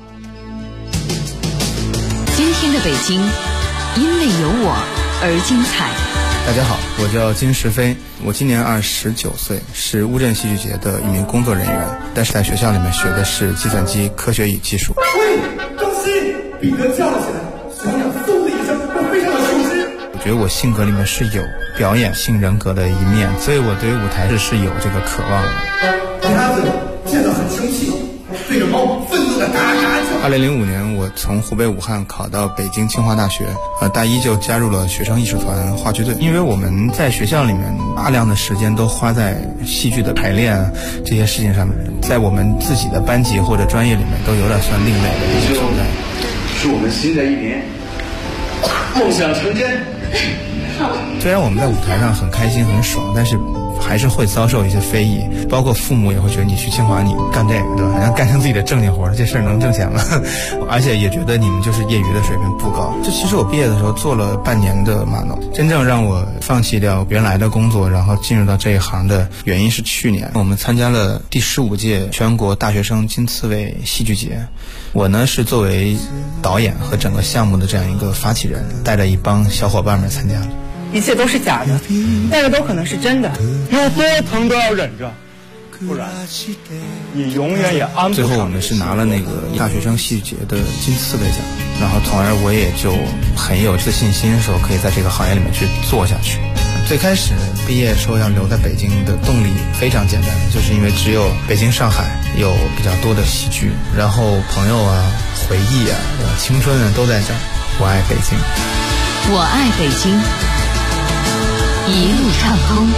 今天的北京，因为有我而精彩。
大家好，我叫金石飞，我今年29岁，是乌镇戏剧节的一名工作人员，但是在学校里面学的是计算机科学与技术。
喂，张鑫，彼得叫了起来，小鸟嗖的一声，我非常的熟悉。
我觉得我性格里面是有表演性人格的一面，所以我对于舞台是有这个渴望的。
鸭子见到很生气，对着猫愤怒的嘎嘎叫。
2005年，我从湖北武汉考到北京清华大学，大一就加入了学生艺术团话剧队。因为我们在学校里面大量的时间都花在戏剧的排练这些事情上面，在我们自己的班级或者专业里面都有点算另类的一个存在。
是我们新的一年，梦想成真。
虽然我们在舞台上很开心很爽，但是还是会遭受一些非议，包括父母也会觉得你去清华你干这个，对吧？好像干成自己的正经活，这事儿能挣钱吗？而且也觉得你们就是业余的水平不高。这其实我毕业的时候做了半年的码农，真正让我放弃掉原来的工作，然后进入到这一行的原因是去年我们参加了第15届全国大学生金刺猬戏剧节。我呢是作为导演和整个项目的这样一个发起人，带着一帮小伙伴们参加了。
一切都是假的，但是都可能是真的。
有多疼都要忍着， 不然你永远也安不上。
最后我们是拿了那个大学生戏剧节的金刺猬奖，然后从而我也就很有自信心，说可以在这个行业里面去做下去。最开始毕业说要留在北京的动力非常简单，就是因为只有北京、上海有比较多的喜剧，然后朋友啊、回忆啊、青春啊都在这儿。我爱北京，
我爱北京，一路畅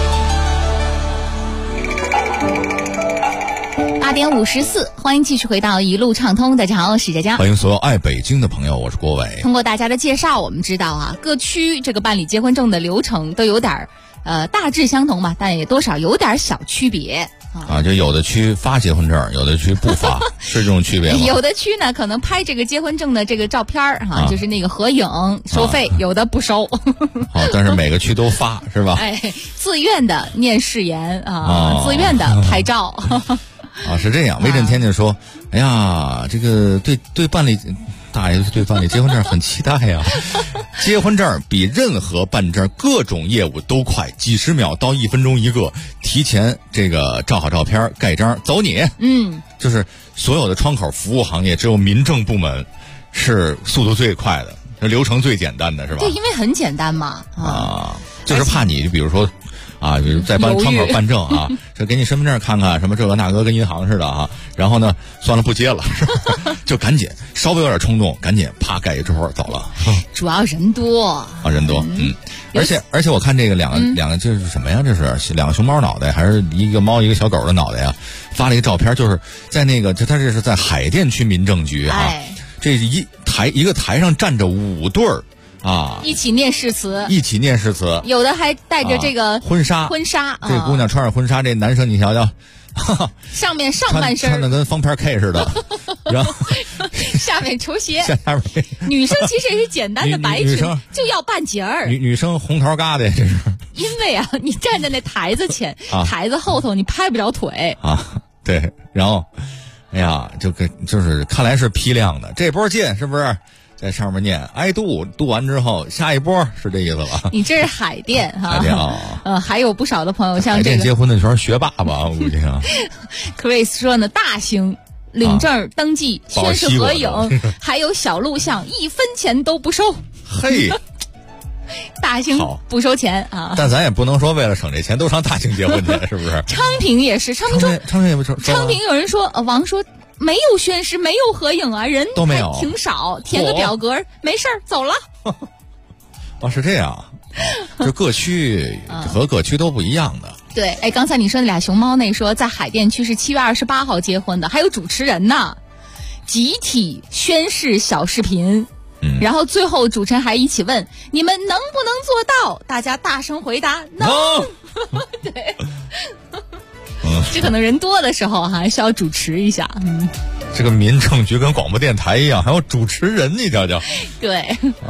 通。8点54，欢迎继续回到一路畅通。大家好，我是佳佳。
欢迎所有爱北京的朋友，我是郭伟。
通过大家的介绍，我们知道啊，各区这个办理结婚证的流程都有点大致相同吧，但也多少有点小区别
啊。就有的区发结婚证，有的区不发，是这种区别吗？
有的区呢，可能拍这个结婚证的这个照片就是那个合影收费，有的不收。
好，但是每个区都发是吧？
哎，自愿的念誓言自愿的拍照。
啊，是这样。威震天就说：“哎呀，这个对办理大爷对办理结婚证很期待呀。结婚证比任何办证各种业务都快，几十秒到1分钟一个。提前这个照好照片，盖章，走你。就是所有的窗口服务行业，只有民政部门是速度最快的，流程最简单的是吧？
对，因为很简单嘛。
就是怕你，比如说。”啊，比如在窗口办证啊，这给你身份证看看，什么这个那个跟银行似的啊，然后呢，算了不接了，是吧？就赶紧稍微有点冲动，赶紧啪盖一桌走了。
主要人多啊，
人多，而且我看这个两个这是什么呀？这是两个熊猫脑袋，还是一个猫一个小狗的脑袋呀？发了一个照片，就是在那个，他这是在海淀区民政局啊，这一个台上站着5对儿。一起念誓词，有的还带着这个婚纱，这姑娘穿着婚纱，这男生你瞧瞧，
上面上半身
穿的跟方片 K 似的，然后
下面球鞋，女生其实也是简单的白裙，就要半截儿，
女生红桃疙瘩，这是
因为你站在那台子前，台子后头你拍不着腿
对，然后哎呀，就是看来是批量的，这波进是不是？在上面念挨度完之后，下一波是这意思吧？
你这是海淀
海淀
还有不少的朋友像这个
海淀结婚的全是学霸吧？我估计啊。
Chris 说呢，大型领证登记、宣誓合影，还有小录像，1分钱都不收。
嘿，
大型不收钱啊！
但咱也不能说为了省这钱都上大型结婚去，是不是？
昌平也是，昌
平也不收。
昌平有人说，王说。没有宣誓，没有合影啊，人
都没有，
挺少，填个表格，没事儿，走了。
是这样，就各区和各区都不一样的。
对，刚才你说那俩熊猫那说在海淀区是7月28号结婚的，还有主持人呢，集体宣誓小视频，然后最后主持人还一起问你们能不能做到，大家大声回答能。对。这可能人多的时候还需要主持一下。
这个民政局跟广播电台一样，还有主持人，你瞧瞧。
对。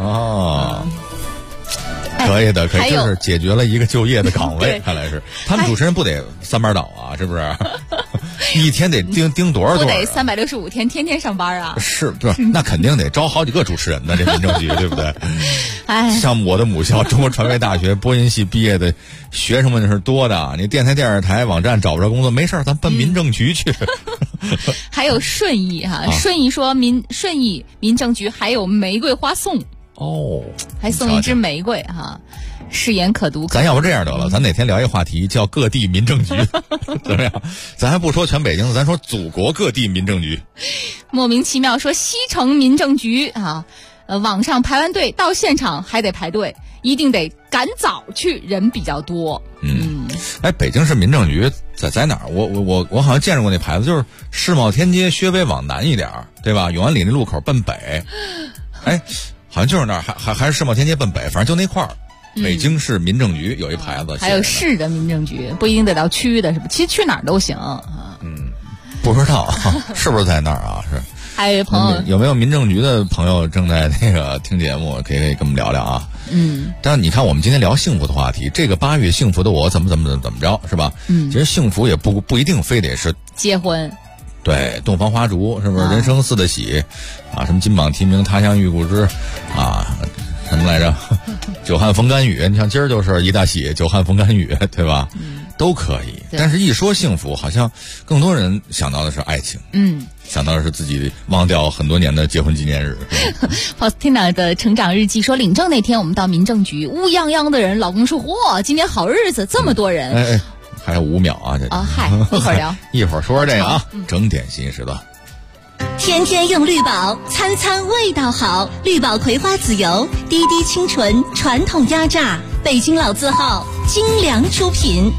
可以的，就是解决了一个就业的岗位，看来是。他们主持人不得3班倒啊，是不是？一天得盯多少？
不得365天，天天上班啊？
是，不是？那肯定得招好几个主持人呢，这民政局对不对？像我的母校中国传媒大学播音系毕业的学生们是多的，你电视台网站找不着工作，没事咱奔民政局去。
还有顺义顺义说顺义民政局还有玫瑰花送还送一支玫瑰誓言可读。
咱要不这样得了，咱哪天聊一个话题叫各地民政局，怎么样？咱还不说全北京，咱说祖国各地民政局。
莫名其妙说西城民政局网上排完队到现场还得排队，一定得赶早去，人比较多。
北京市民政局在哪儿？我好像见着过那牌子，就是世贸天阶薛北往南一点，对吧？永安里那路口奔北。好像就是那儿，还是世贸天阶奔北，反正就那块儿。北京市民政局有一牌子，
还有市的民政局，不一定得到区的，是不？其实去哪儿都行
不知道是不是在那儿啊？是。
还有朋友
有没有民政局的朋友正在那个听节目，可以跟我们聊聊啊？但你看我们今天聊幸福的话题，这个8月幸福的我怎么着是吧？其实幸福也不一定非得是
结婚。
对，洞房花烛是不是？人生似的喜什么金榜题名，他乡遇故知什么来着？久旱逢甘雨，你像今儿就是一大喜，久旱逢甘雨，对吧？ 都可以。但是一说幸福，好像更多人想到的是爱情，想到的是自己忘掉很多年的结婚纪念日。
Faustina 的成长日记说，领证那天我们到民政局，乌泱泱的人，老公说嚯，今天好日子，这么多人。
还有5秒啊！
嗨，一会儿聊，
一会儿说这个啊。整点新时段，
天天用绿宝，餐餐味道好。绿宝葵花籽油，滴滴清纯，传统压榨，北京老字号，精良出品。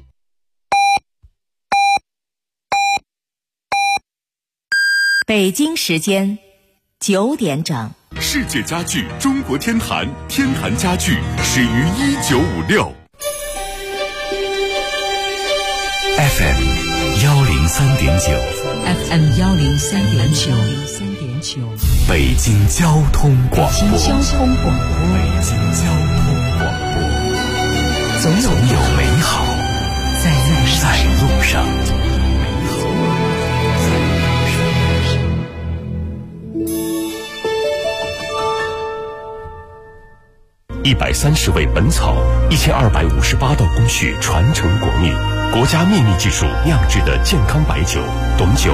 北京时间9点整。
世界家具中国天坛，天坛家具始于1956。
FM 103.9
FM 103.9，
北京交通广播。
北京交通广播，总有美好在路上。
130味本草，1258道工序传承国秘，国家秘密技术酿制的健康白酒，董酒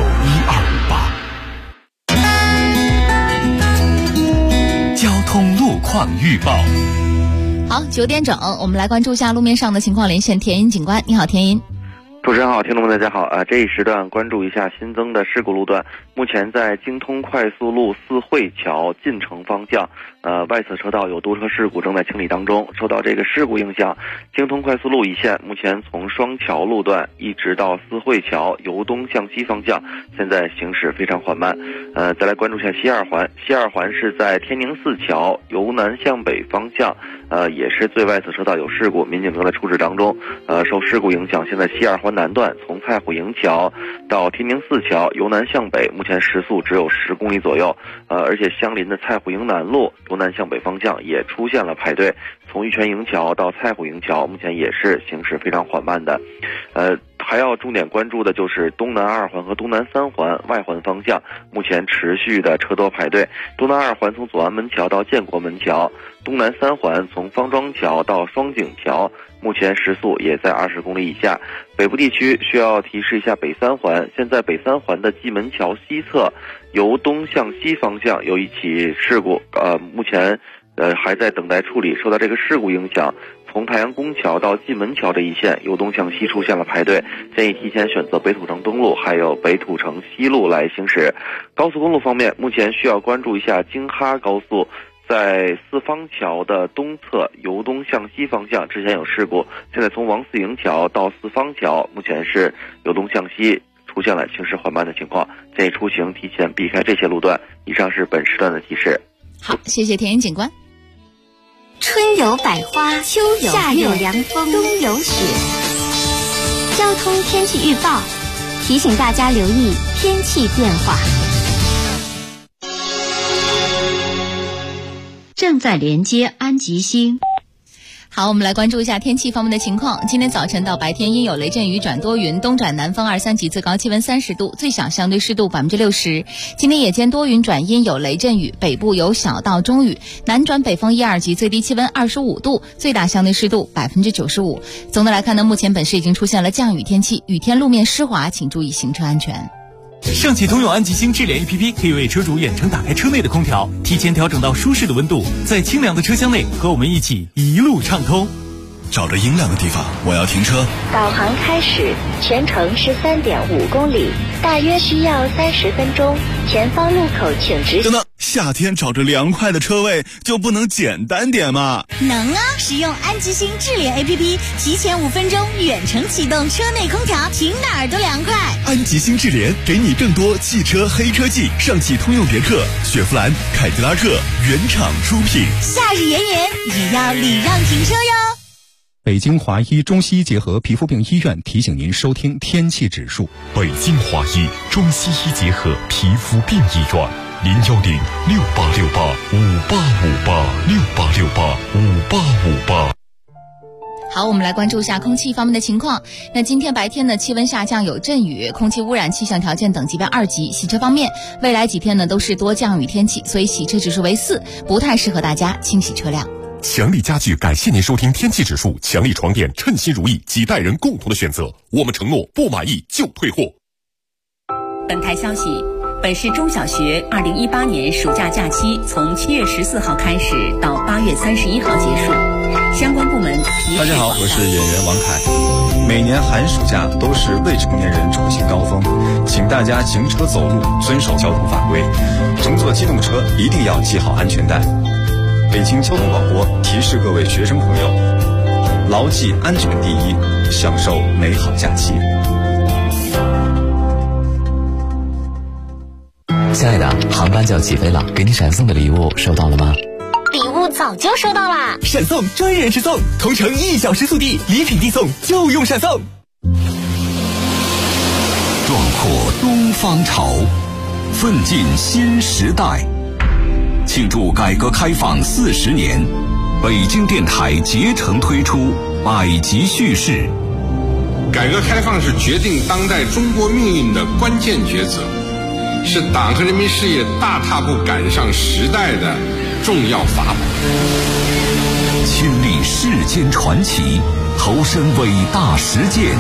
1258。
交通路况预报。
好，9点整，我们来关注一下路面上的情况，连线田英警官。你好，田英。
主持人好，听众们大家好这一时段关注一下新增的事故路段。目前在京通快速路四惠桥进城方向外侧车道有多车事故正在清理当中。受到这个事故影响，京通快速路一线目前从双桥路段一直到四惠桥由东向西方向现在行驶非常缓慢。再来关注一下西二环，西二环是在天宁寺桥由南向北方向也是最外侧车道有事故，民警正在处置当中。受事故影响，现在西二环南段从蔡虎营桥到天宁寺桥由南向北，目前时速只有10公里左右。而且相邻的蔡虎营南路由南向北方向也出现了排队，从玉泉营桥到蔡虎营桥目前也是行驶非常缓慢的。还要重点关注的就是东南2环和东南3环外环方向，目前持续的车多排队。东南2环从左安门桥到建国门桥，东南3环从方庄桥到双井桥，目前时速也在20公里以下。北部地区需要提示一下北3环，现在北3环的蓟门桥西侧由东向西方向有一起事故，目前还在等待处理。受到这个事故影响，从太阳宫桥到蓟门桥这一线由东向西出现了排队，建议提前选择北土城东路还有北土城西路来行驶。高速公路方面，目前需要关注一下京哈高速在四方桥的东侧由东向西方向之前有事故，现在从王四营桥到四方桥目前是由东向西出现了行驶缓慢的情况，建议出行提前避开这些路段。以上是本时段的提示。
好，谢谢田英警官。
春有百花，秋有夏有凉风，冬有雪。交通天气预报提醒大家留意天气变化。
正在连接安吉星。
好，我们来关注一下天气方面的情况。今天早晨到白天阴有雷阵雨转多云，东转南风2、3级，最高气温30度，最小相对湿度60%。今天夜间多云转阴有雷阵雨，北部有小到中雨，南转北风1、2级，最低气温25度，最大相对湿度95%。总的来看呢，目前本市已经出现了降雨天气，雨天路面湿滑，请注意行车安全。
上汽通用安吉星智联 APP 可以为车主远程打开车内的空调，提前调整到舒适的温度，在清凉的车厢内和我们一起一路畅通。
找着阴凉的地方，我要停车。
导航开始，全程是3.5公里，大约需要30分钟。前方路口请直行。
等等，夏天找着凉快的车位就不能简单点吗？
能啊！使用安吉星智联 APP， 提前5分钟远程启动车内空调，停哪儿都凉快。
安吉星智联给你更多汽车黑科技，上汽通用别克、雪佛兰、凯迪拉克原厂出品。
夏日炎炎也要礼让停车哟。
北京华医中西医结合皮肤病医院提醒您收听天气指数。
北京华医中西医结合皮肤病医院，0106868585858
好，我们来关注一下空气方面的情况。那今天白天呢，气温下降有阵雨，空气污染气象条件等级为2级。洗车方面，未来几天呢都是多降雨天气，所以洗车指数为4，不太适合大家清洗车辆。
强力家具感谢您收听天气指数，强力床垫称心如意，几代人共同的选择。我们承诺不满意就退货。
本台消息，本市中小学2018年暑假假期从7月14号开始到8月31号结束，相关部门
大家好，我是演员王凯。每年寒暑假都是未成年人出行高峰，请大家行车走路遵守交通法规，乘坐机动车一定要系好安全带。北京交通广播提示各位学生朋友，牢记安全第一，享受美好假期。
亲爱的，航班就要起飞了，给你闪送的礼物收到了吗？
礼物早就收到啦！
闪送专人直送，同城1小时速递，礼品递送就用闪送。
壮阔东方潮，奋进新时代。庆祝改革开放40年，北京电台竭诚推出百集叙事。
改革开放是决定当代中国命运的关键抉择，是党和人民事业大踏步赶上时代的重要法宝。
亲历世间传奇，投身伟大实践，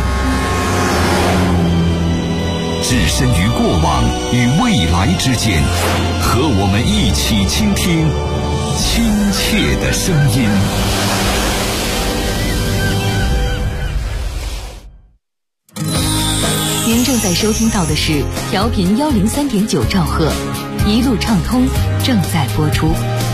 置身于过往与未来之间，和我们一起倾听亲切的声音。
您正在收听到的是调频103.9兆赫，一路畅通正在播出。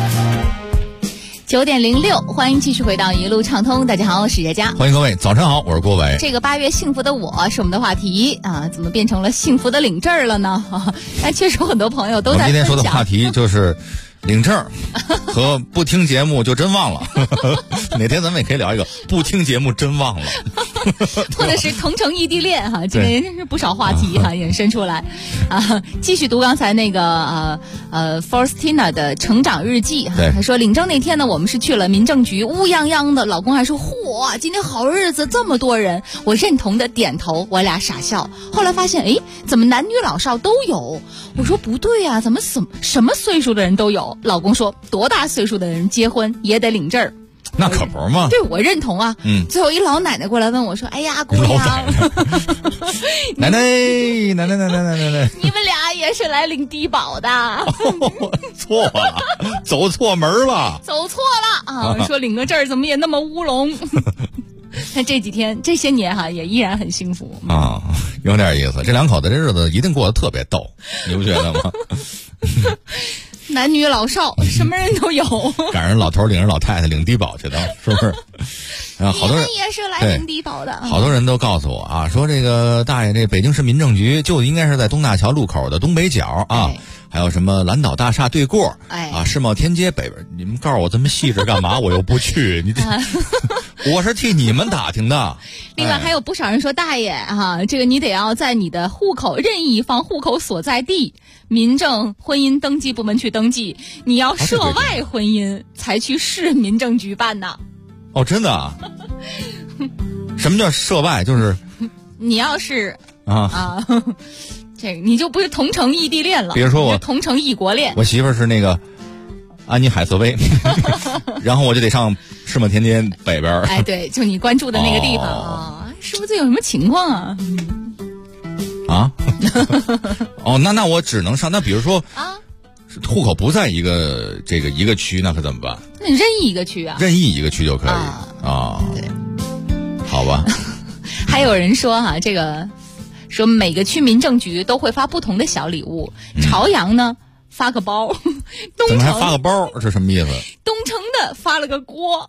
9点06，欢迎继续回到一路畅通。大家好，我是佳佳。
欢迎各位，早上好，我是郭伟。
这个8月幸福的我是我们的话题啊，怎么变成了幸福的领证了呢？但确实有很多朋友都在分享。
我们今天说的话题就是领证和不听节目就真忘了。哪天咱们也可以聊一个不听节目真忘了。
或者是同城异地恋哈，今天是不少话题哈衍生出来啊。继续读刚才那个Faustina 的成长日记哈，他说领证那天呢，我们是去了民政局，乌泱泱的，老公还说嚯，今天好日子，这么多人，我认同的点头，我俩傻笑。后来发现，哎，怎么男女老少都有？我说不对呀，怎么什么岁数的人都有？老公说，多大岁数的人结婚也得领证。
那可不嘛！
对，我认同啊。最后一老奶奶过来问我说：“哎呀，姑娘，
奶奶，你们
俩也是来领低保的？”
错了，走错门了，
走错了啊！说领个证怎么也那么乌龙？但这些年哈，也依然很幸福
啊，有点意思。这两口子这日子一定过得特别逗，你不觉得吗？
男女老少什么人都有，
赶上老头领着老太太领低保去的，是不是？好多人
也是来领低保的。
好多人都告诉我啊，说这个大爷，这北京市民政局就应该是在东大桥路口的东北角啊，还有什么蓝岛大厦对过，啊，世贸天街北边。你们告诉我这么细致干嘛？我又不去，你这。我是替你们打听的。
另外还有不少人说，大爷哈，这个你得要在你的户口任意一方户口所在地民政婚姻登记部门去登记，你要涉外婚姻才去市民政局办呢。
哦，真的啊？什么叫涉外？就是
你要是这个你就不是同城异地恋了。
比如说我
同城异国恋，
我媳妇儿是那个安妮海瑟薇，然后我就得上世贸天阶北边。
哎，对，就你关注的那个地方啊，是不是有什么情况啊？
啊？哦，那我只能上。那比如说啊，户口不在一个区，那可怎么办？
那你任意一个区啊？
任意一个区就可以啊。对，好吧。
还有人说哈，这个说每个区民政局都会发不同的小礼物，朝阳呢发个包，
怎么还发个包？这什么意思？
东城的发了个锅，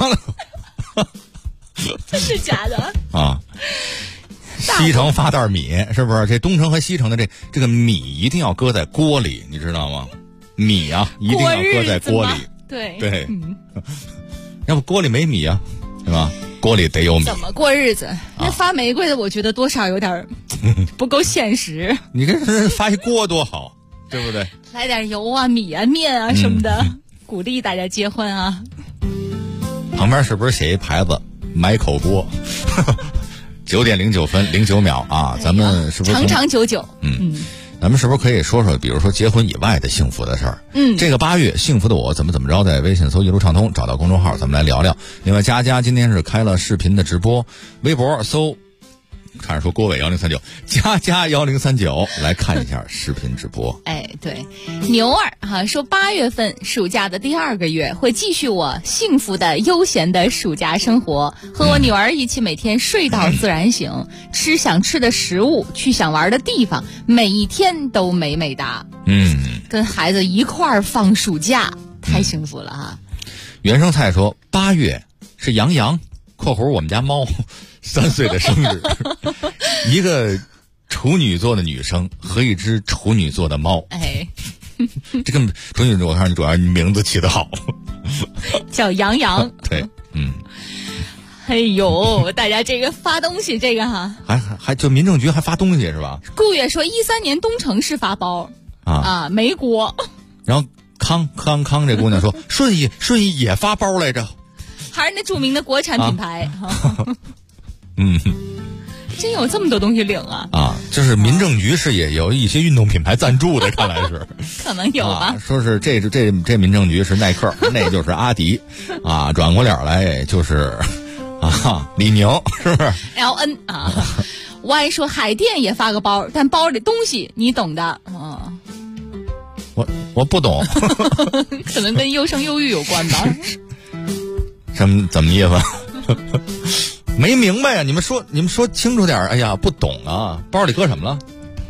这是假的
啊。西城发袋米，是不是？这东城和西城的这个米一定要搁在锅里，你知道吗？米啊，一定要搁在锅里。对，要不锅里没米啊，是吧？锅里得有米。
怎么过日子？那发玫瑰的，我觉得多少有点不够现实。
你这发一锅多好，对不对？
来点油啊、米啊、面啊什么的，鼓励大家结婚啊。
旁边是不是写一牌子买口锅？9点09分09秒啊，咱们是不是
长长久久？
咱们是不是可以说说，比如说结婚以外的幸福的事儿？这个8月幸福的我怎么着，在微信搜一路畅通，找到公众号，咱们来聊聊。另外，佳佳今天是开了视频的直播，微博搜。看着说郭伟1039，佳佳1039，来看一下视频直播。
哎，对，牛儿说8月份暑假的第2个月会继续我幸福的悠闲的暑假生活，和我女儿一起每天睡到自然醒，吃想吃的食物，去想玩的地方，每一天都美美哒。跟孩子一块儿放暑假，太幸福了哈。
原生菜说8月是杨洋（括弧我们家猫）。3岁的生日，一个处女座的女生和一只处女座的猫。
哎，
这个处女座，我看主要名字起得好，
叫杨洋。
对，
哎呦，大家这个发东西，这个
还就民政局还发东西是吧？
顾月说13年东城市发包没锅。
然后康这姑娘说顺义也发包来着，
还是那著名的国产品牌。真有这么多东西领
就是民政局是也有一些运动品牌赞助的，看来是
可能有吧。
说是这民政局是耐克，那就是阿迪转过脸来就是李宁，是不是
LN 我还说海淀也发个包，但包里东西你懂的
我不懂
可能跟优生优育有关吧。
怎么意思？没明白呀、你们说清楚点。哎呀，不懂啊，包里搁什么了？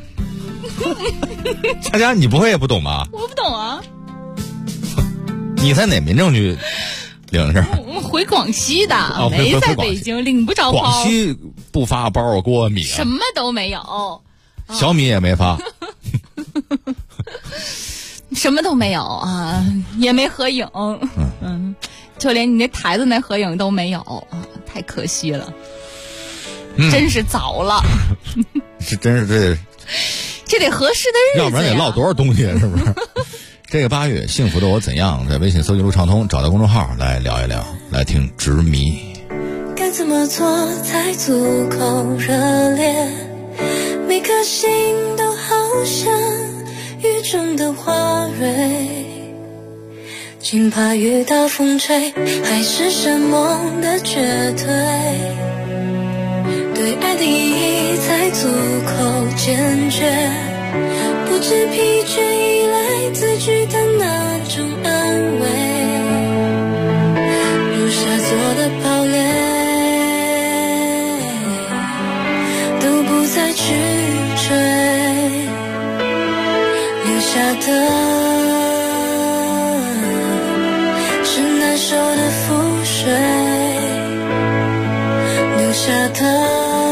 佳佳，你不会也不懂吧？
我不懂啊。
你在哪民政局领着？
我回广西的，没在北京领不着包。
广西不发包锅米
什么都没有，
小米也没发。
什么都没有也没合影。就连你那台子那合影都没有太可惜了。真是早了。
是真是
这得合适的日子呀，
要不然得落多少东西是不是？这个8月幸福的我怎样，在微信搜一路畅通，找到公众号来聊一聊，来听执迷。
该怎么做才足够热烈？每颗心都好像雨中的花蕊，惊怕雨大风吹，还是生猛的绝对。对爱的意义才足够坚决，不知疲倦依赖字句的那种安慰，如沙做的堡垒都不再去追，留下的是难受的覆水，留下的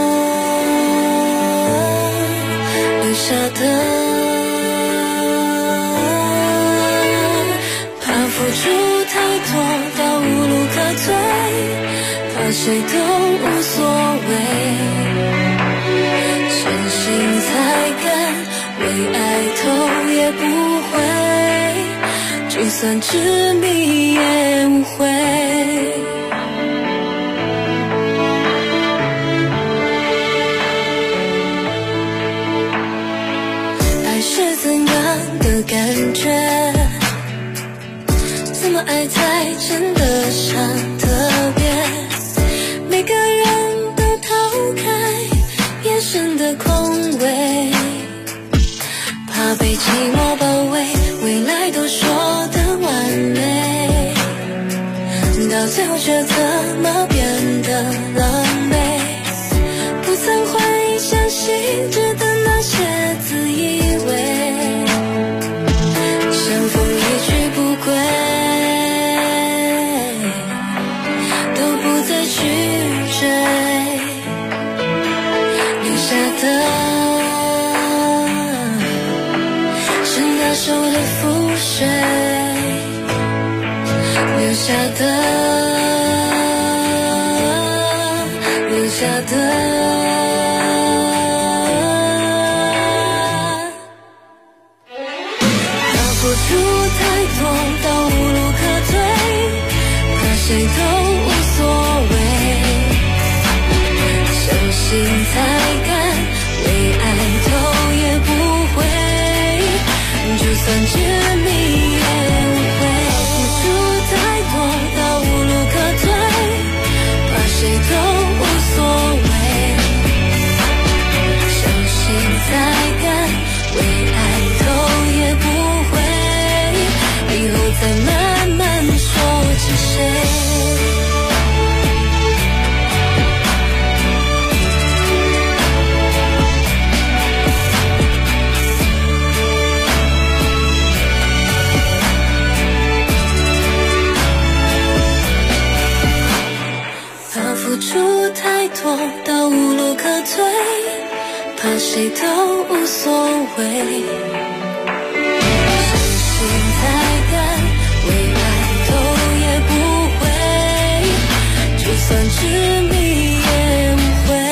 怕付出太多到无路可退，怕谁都无所谓，真心才敢为爱头也不回，就算执迷也无悔。是怎样的感觉？怎么爱才真的像特别？每个人都逃开眼神的空位，怕被寂寞包围，未来都说的完美，到最后却怎么变得狼狈？不曾怀疑相信值得那些自以为，像风一去不归，都不再去追，留下的是难受的覆水，留下的付出太多到无路可退，怕谁都无所谓，相信才敢为爱头也不回， 到无路可退，怕谁都无所谓。相信再赶未来头也不回，就算执迷也无悔。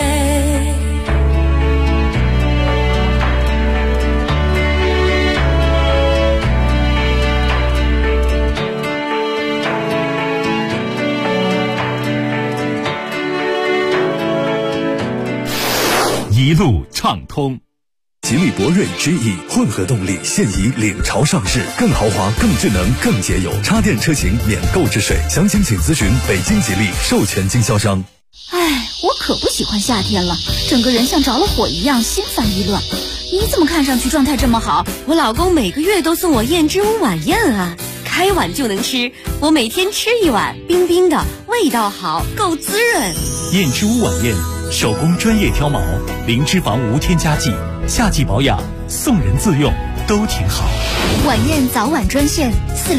一路畅通。
吉利博瑞 GE 混合动力现已领潮上市，更豪华、更智能、更节油，插电车型免购置税，详情请咨询北京吉利授权经销商。
哎，我可不喜欢夏天了，整个人像着了火一样，心烦意乱。你怎么看上去状态这么好？
我老公每个月都送我燕之屋晚宴啊，开碗就能吃，我每天吃一碗，冰冰的，味道好，够滋润。
燕之屋晚宴，手工专业挑毛，零脂肪无添加剂，夏季保养，送人自用都挺好。
晚宴早晚专线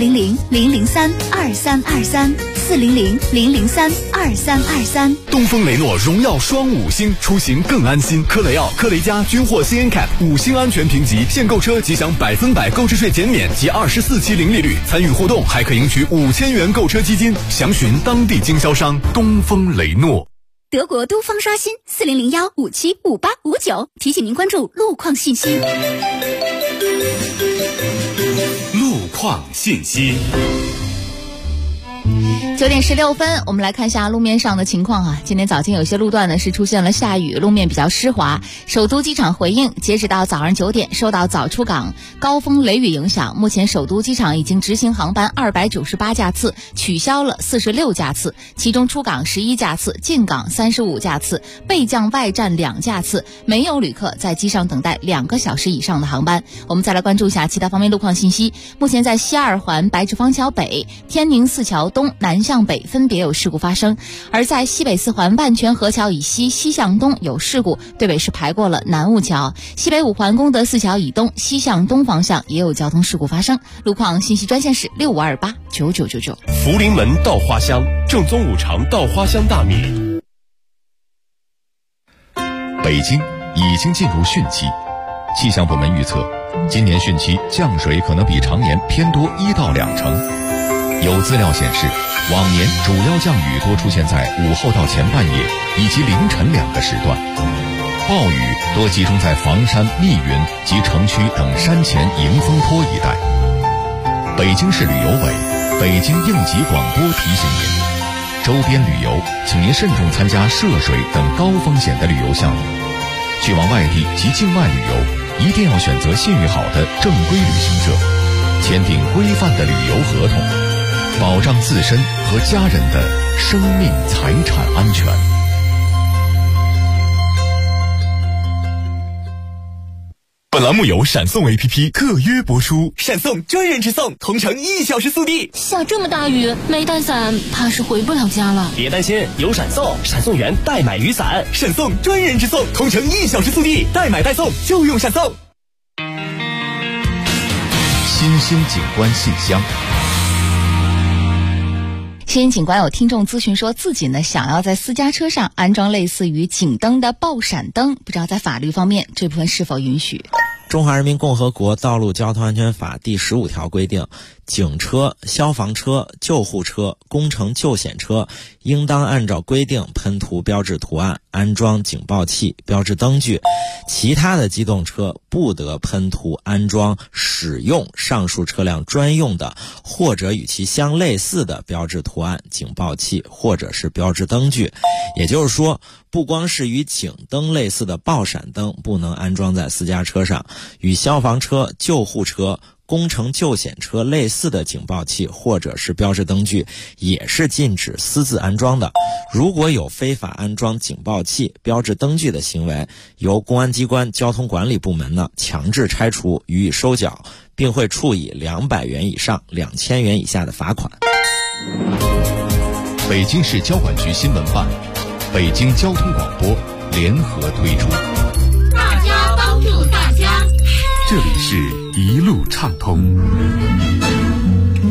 400-003-2323，400-003-2323。
东风雷诺荣耀双5星，出行更安心。科雷傲、科雷嘉均获 CNCAP 5星安全评级，现购车即享100%购置税减免及24期零利率，参与活动还可赢取5000元购车基金。详询当地经销商东风雷诺。
德国都方刷新400-575859，提醒您关注路况信息。
路况信息。
9点16分，我们来看一下路面上的情况啊。今天早间有些路段呢是出现了下雨，路面比较湿滑。首都机场回应，截止到早上9点，受到早出港高峰雷雨影响，目前首都机场已经执行航班298架次，取消了46架次，其中出港11架次，进港35架次，备降外站2架次，没有旅客在机上等待2个小时以上的航班。我们再来关注一下其他方面路况信息。目前在西二环白纸坊桥北、天宁四桥东南向北分别有事故发生，而在西北四环万泉河桥以西西向东有事故，对北是排过了南雾桥。西北五环功德寺桥以东西向东方向也有交通事故发生。路况信息专线是65289999。
福临门稻花香，正宗五常稻花香大米。
北京已经进入汛期，气象部门预测，今年汛期降水可能比常年偏多1到2成。有资料显示，往年主要降雨多出现在午后到前半夜以及凌晨2个时段，暴雨多集中在房山、密云及城区等山前迎风坡一带。北京市旅游委、北京应急广播提醒您，周边旅游请您慎重参加涉水等高风险的旅游项目。去往外地及境外旅游，一定要选择信誉好的正规旅行社，签订规范的旅游合同，保障自身和家人的生命财产安全。
本栏目由闪送 APP 特约播出，闪送专人直送，同城1小时速递。
下这么大雨，没带伞，怕是回不了家了。
别担心，有闪送，闪送员代买雨伞，
闪送专人直送，同城1小时速递，代买代送就用闪送。
新兴景观信箱。
新景观有听众咨询说，自己呢想要在私家车上安装类似于警灯的爆闪灯，不知道在法律方面这部分是否允许。
中华人民共和国道路交通安全法第15条规定，警车、消防车、救护车、工程救险车应当按照规定喷涂标志图案，安装警报器、标志灯具。其他的机动车不得喷涂、安装、使用上述车辆专用的或者与其相类似的标志图案、警报器或者是标志灯具。也就是说，不光是与警灯类似的爆闪灯不能安装在私家车上，与消防车、救护车、工程救险车类似的警报器或者是标志灯具也是禁止私自安装的。如果有非法安装警报器、标志灯具的行为，由公安机关交通管理部门呢强制拆除，予以收缴，并会处以200元以上2000元以下的罚款。
北京市交管局新闻办、北京交通广播联合推出。
大家帮助大家。
这里是一路畅通。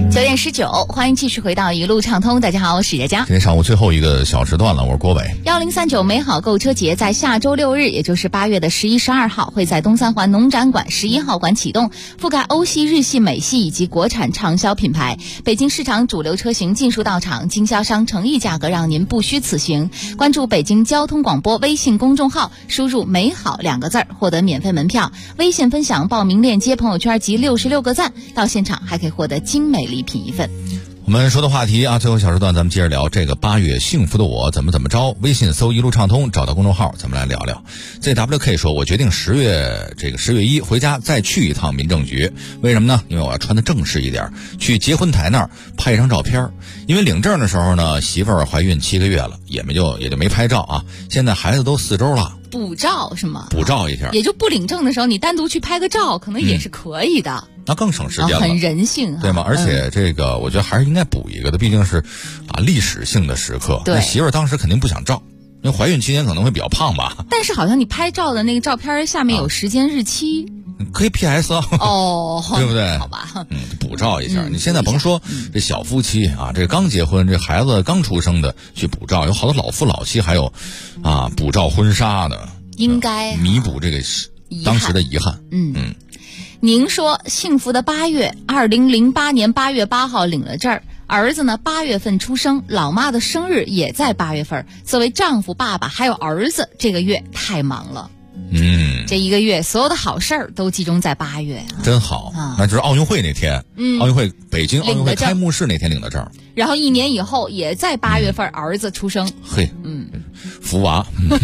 9:19，欢迎继续回到一路畅通。大家好，我是佳佳。
今天上午最后一个小时段了，我是郭伟。
1039美好购车节在下周6日，也就是8月的11、12号，会在东三环农展馆11号馆启动，覆盖欧系、日系、美系以及国产畅销品牌。北京市场主流车型尽数到场，经销商诚意价格让您不虚此行。关注北京交通广播微信公众号，输入美好2个字，获得免费门票。微信分享报名链接，朋友圈及66个赞，到现场还可以获得精美礼品一份。
我们说的话题啊，最后小时段咱们接着聊这个8月幸福的我怎么着。微信搜一路畅通，找到公众号，咱们来聊聊。ZWK 说，我决定10月1回家再去一趟民政局，为什么呢？因为我要穿得正式一点，去结婚台那儿拍一张照片。因为领证的时候呢，媳妇儿怀孕7个月了，也就没拍照啊。现在孩子都4周了。
补照是吗？
补照一下，
也就不领证的时候，你单独去拍个照，可能也是可以的。
那更省时间了，
很人性，
对吗？而且这个我觉得还是应该补一个的，毕竟是历史性的时刻。
对，
那媳妇儿当时肯定不想照，因为怀孕期间可能会比较胖吧。
但是好像你拍照的那个照片下面有时间日期。
可以 PS 啊，
哦，
对不对？
好吧，
补照一下。你现在甭说这小夫妻啊，这刚结婚，这孩子刚出生的去补照，有好多老夫老妻还有补照婚纱的，
应该
弥补这个当时的遗憾。
您说幸福的8月，2008年8月8号领了证儿，儿子呢8月份出生，老妈的生日也在8月份。作为丈夫、爸爸还有儿子，这个月太忙了。这一个月所有的好事儿都集中在8月，
真好。那就是奥运会那天，奥运会北京奥运会开幕式那天领的证，
然后1年以后也在8月份儿子出生。
嘿，福娃，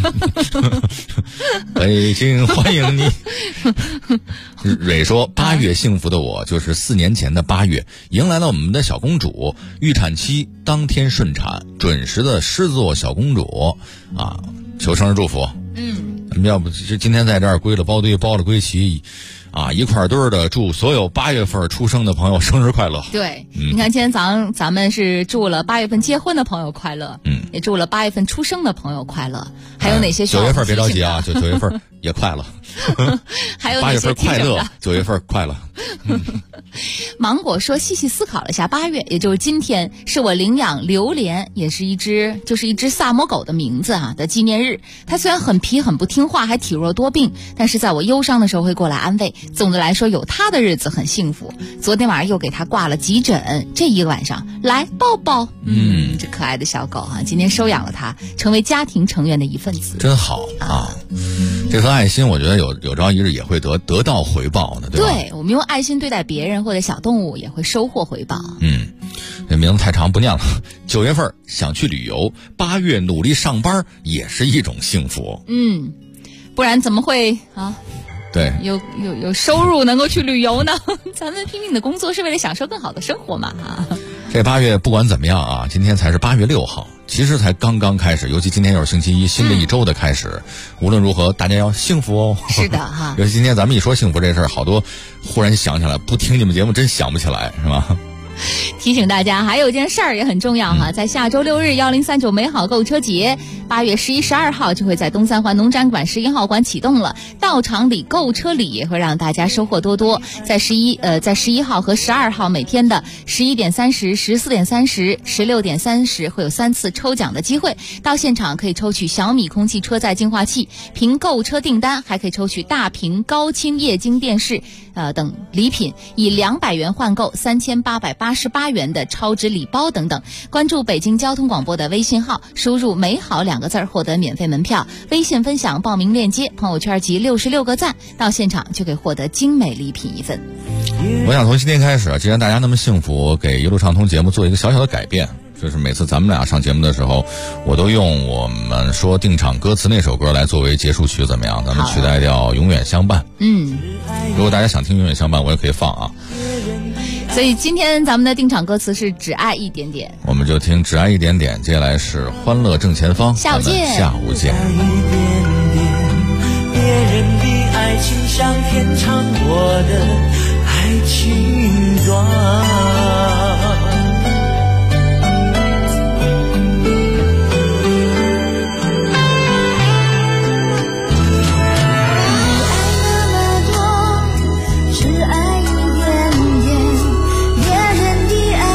北京欢迎你。蕊说8月幸福的我就是4年前的8月，迎来了我们的小公主，预产期当天顺产，准时的狮子座小公主啊，求生日祝福。要不就今天在这儿归了包堆包了归齐啊，一块堆的祝所有8月份出生的朋友生日快乐。
对，你看今天早上咱们是祝了8月份结婚的朋友快乐，也祝了8月份出生的朋友快乐。还有哪些需要
9月份别着急啊，9月份也快乐。
还有哪些
8月份快乐，9月份快乐。
芒果说，细细思考了一下，8月也就是今天是我领养榴莲，也是一只萨摩狗的名字的纪念日。它虽然很皮很不听话，还体弱多病，但是在我忧伤的时候会过来安慰。总的来说，有它的日子很幸福。昨天晚上又给它挂了急诊，这一个晚上来抱抱。这可爱的小狗今天收养了它，成为家庭成员的一份子，
真好啊！这份爱心，我觉得有朝一日也会得到回报的，对吧？
对，我们用爱心对待别人或者小动物，也会收获回报。
这名字太长不念了。9月份想去旅游，8月努力上班也是一种幸福。
不然怎么会
对，
有收入能够去旅游呢？咱们拼命的工作是为了享受更好的生活嘛
这8月不管怎么样啊，今天才是8月6号，其实才刚刚开始，尤其今天又是星期一，新的一周的开始。无论如何，大家要幸福哦。
是的哈。
尤其今天咱们一说幸福这事儿，好多忽然想起来，不听你们节目真想不起来，是吧？
提醒大家，还有一件事儿也很重要在下周6日1039美好购车节，8月11、12号就会在东三环农展馆11号馆启动了。到场礼、购车礼也会让大家收获多多。在11号和12号每天的11:30、14:30、16:30会有3次抽奖的机会。到现场可以抽取小米空气车载净化器，凭购车订单还可以抽取大屏高清液晶电视等礼品，以200元换购3888元的超值礼包等等。关注北京交通广播的微信号，输入美好2个字获得免费门票。微信分享报名链接，朋友圈及66个赞，到现场就可以获得精美礼品一份。
我想从今天开始，既然大家那么幸福，给一路畅通节目做一个小小的改变，就是每次咱们俩上节目的时候，我都用我们说定场歌词那首歌来作为结束曲，怎么样？咱们取代掉永远相伴。如果大家想听永远相伴，我也可以放啊。
所以今天咱们的定场歌词是只爱一点点，
我们就听只爱一点点。接下来是欢乐正前方，
下午见。
下午见。
别人的爱情像天唱我的爱情短。
只爱一点点，别人的爱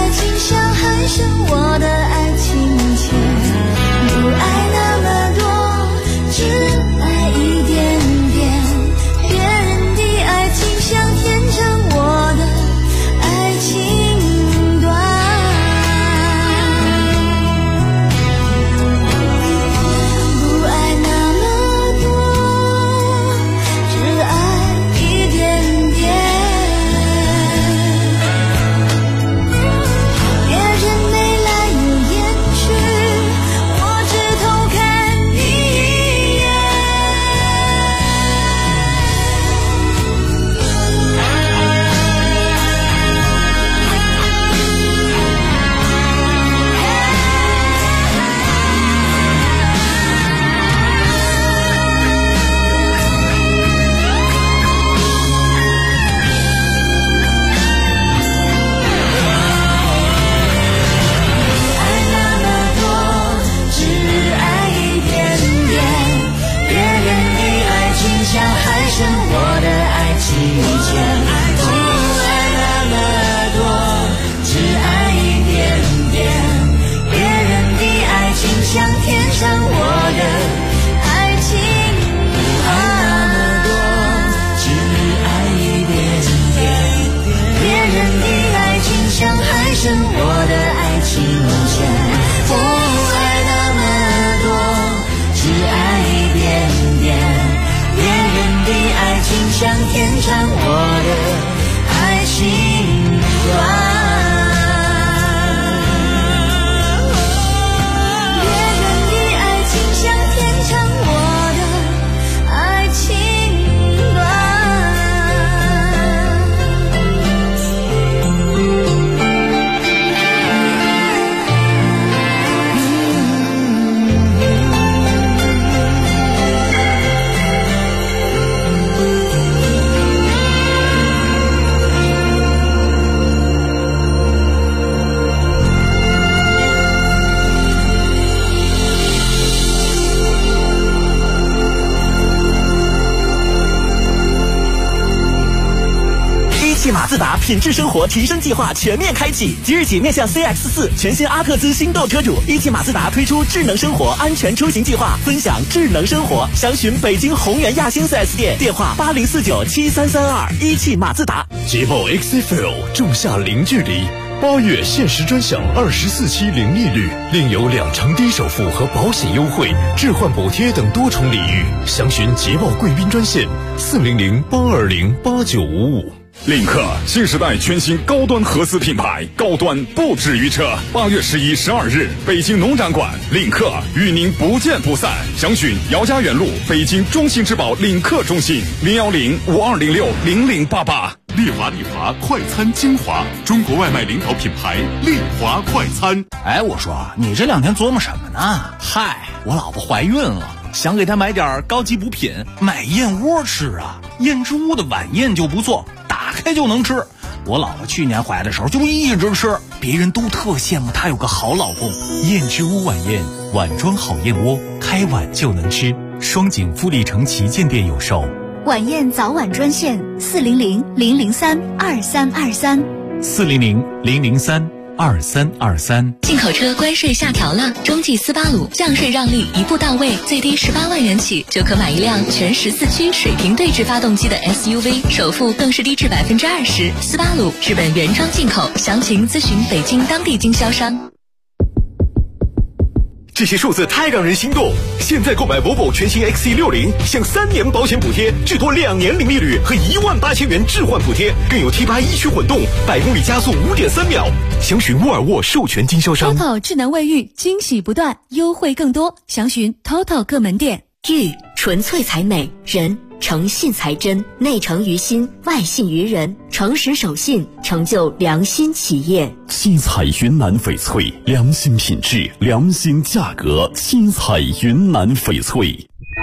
自达品质生活提升计划全面开启，即日起面向 CX-4 全新阿特兹心动车主，一汽马自达推出智能生活安全出行计划，分享智能生活。详询北京宏源亚星 4S 店，电话80497332。一汽马自达。
捷豹 XFL 仲夏零距离，8月限时专享24期零利率，另有2成低首付和保险优惠、置换补贴等多重礼遇。详询捷豹贵宾专线400-820-8955。
领克新时代全新高端合资品牌，高端不止于车。8月11、12日，北京农展馆，领克与您不见不散。详询姚家园路北京中信之宝领克中心010-5206-0088。
丽华快餐精华，中国外卖领导品牌丽华快餐。
哎，我说你这2天琢磨什么呢？嗨，我老婆怀孕了，想给她买点高级补品，买燕窝吃啊。燕之屋的晚宴就不错，打开就能吃。我老婆去年怀的时候就一直吃，别人都特羡慕她有个好老公。
燕之屋晚宴，碗装好燕窝，开碗就能吃。双井富力城旗舰店有售。
晚宴早晚专线400-003-2323
400-003-2323。
进口车关税下调了，中际斯巴鲁降税让利一步到位，最低18万元起就可买一辆全14驱水平对置发动机的 SUV， 首付更是低至20%。斯巴鲁日本原装进口，详情咨询北京当地经销商。
这些数字太让人心动！现在购买Volvo全新 XC60，享3年保险补贴，至多2年零利率和18000元置换补贴，更有 T8 1驱混动，100公里加速5.3秒。详询沃尔沃授权经销商。
TOTO 智能卫浴，惊喜不断，优惠更多，详询 TOTO 各门店。
玉纯粹才美，人诚信才真，内诚于心，外信于人，诚实守信，成就良心企业。
七彩云南翡翠，良心品质，良心价格。七彩云南翡翠。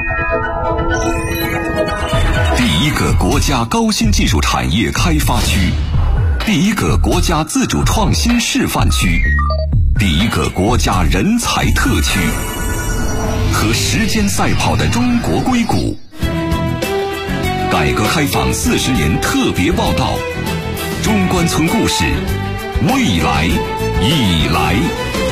第一个国家高新技术产业开发区，第一个国家自主创新示范区，第一个国家人才特区，和时间赛跑的中国硅谷。改革开放40年特别报道，中关村故事，未来已来。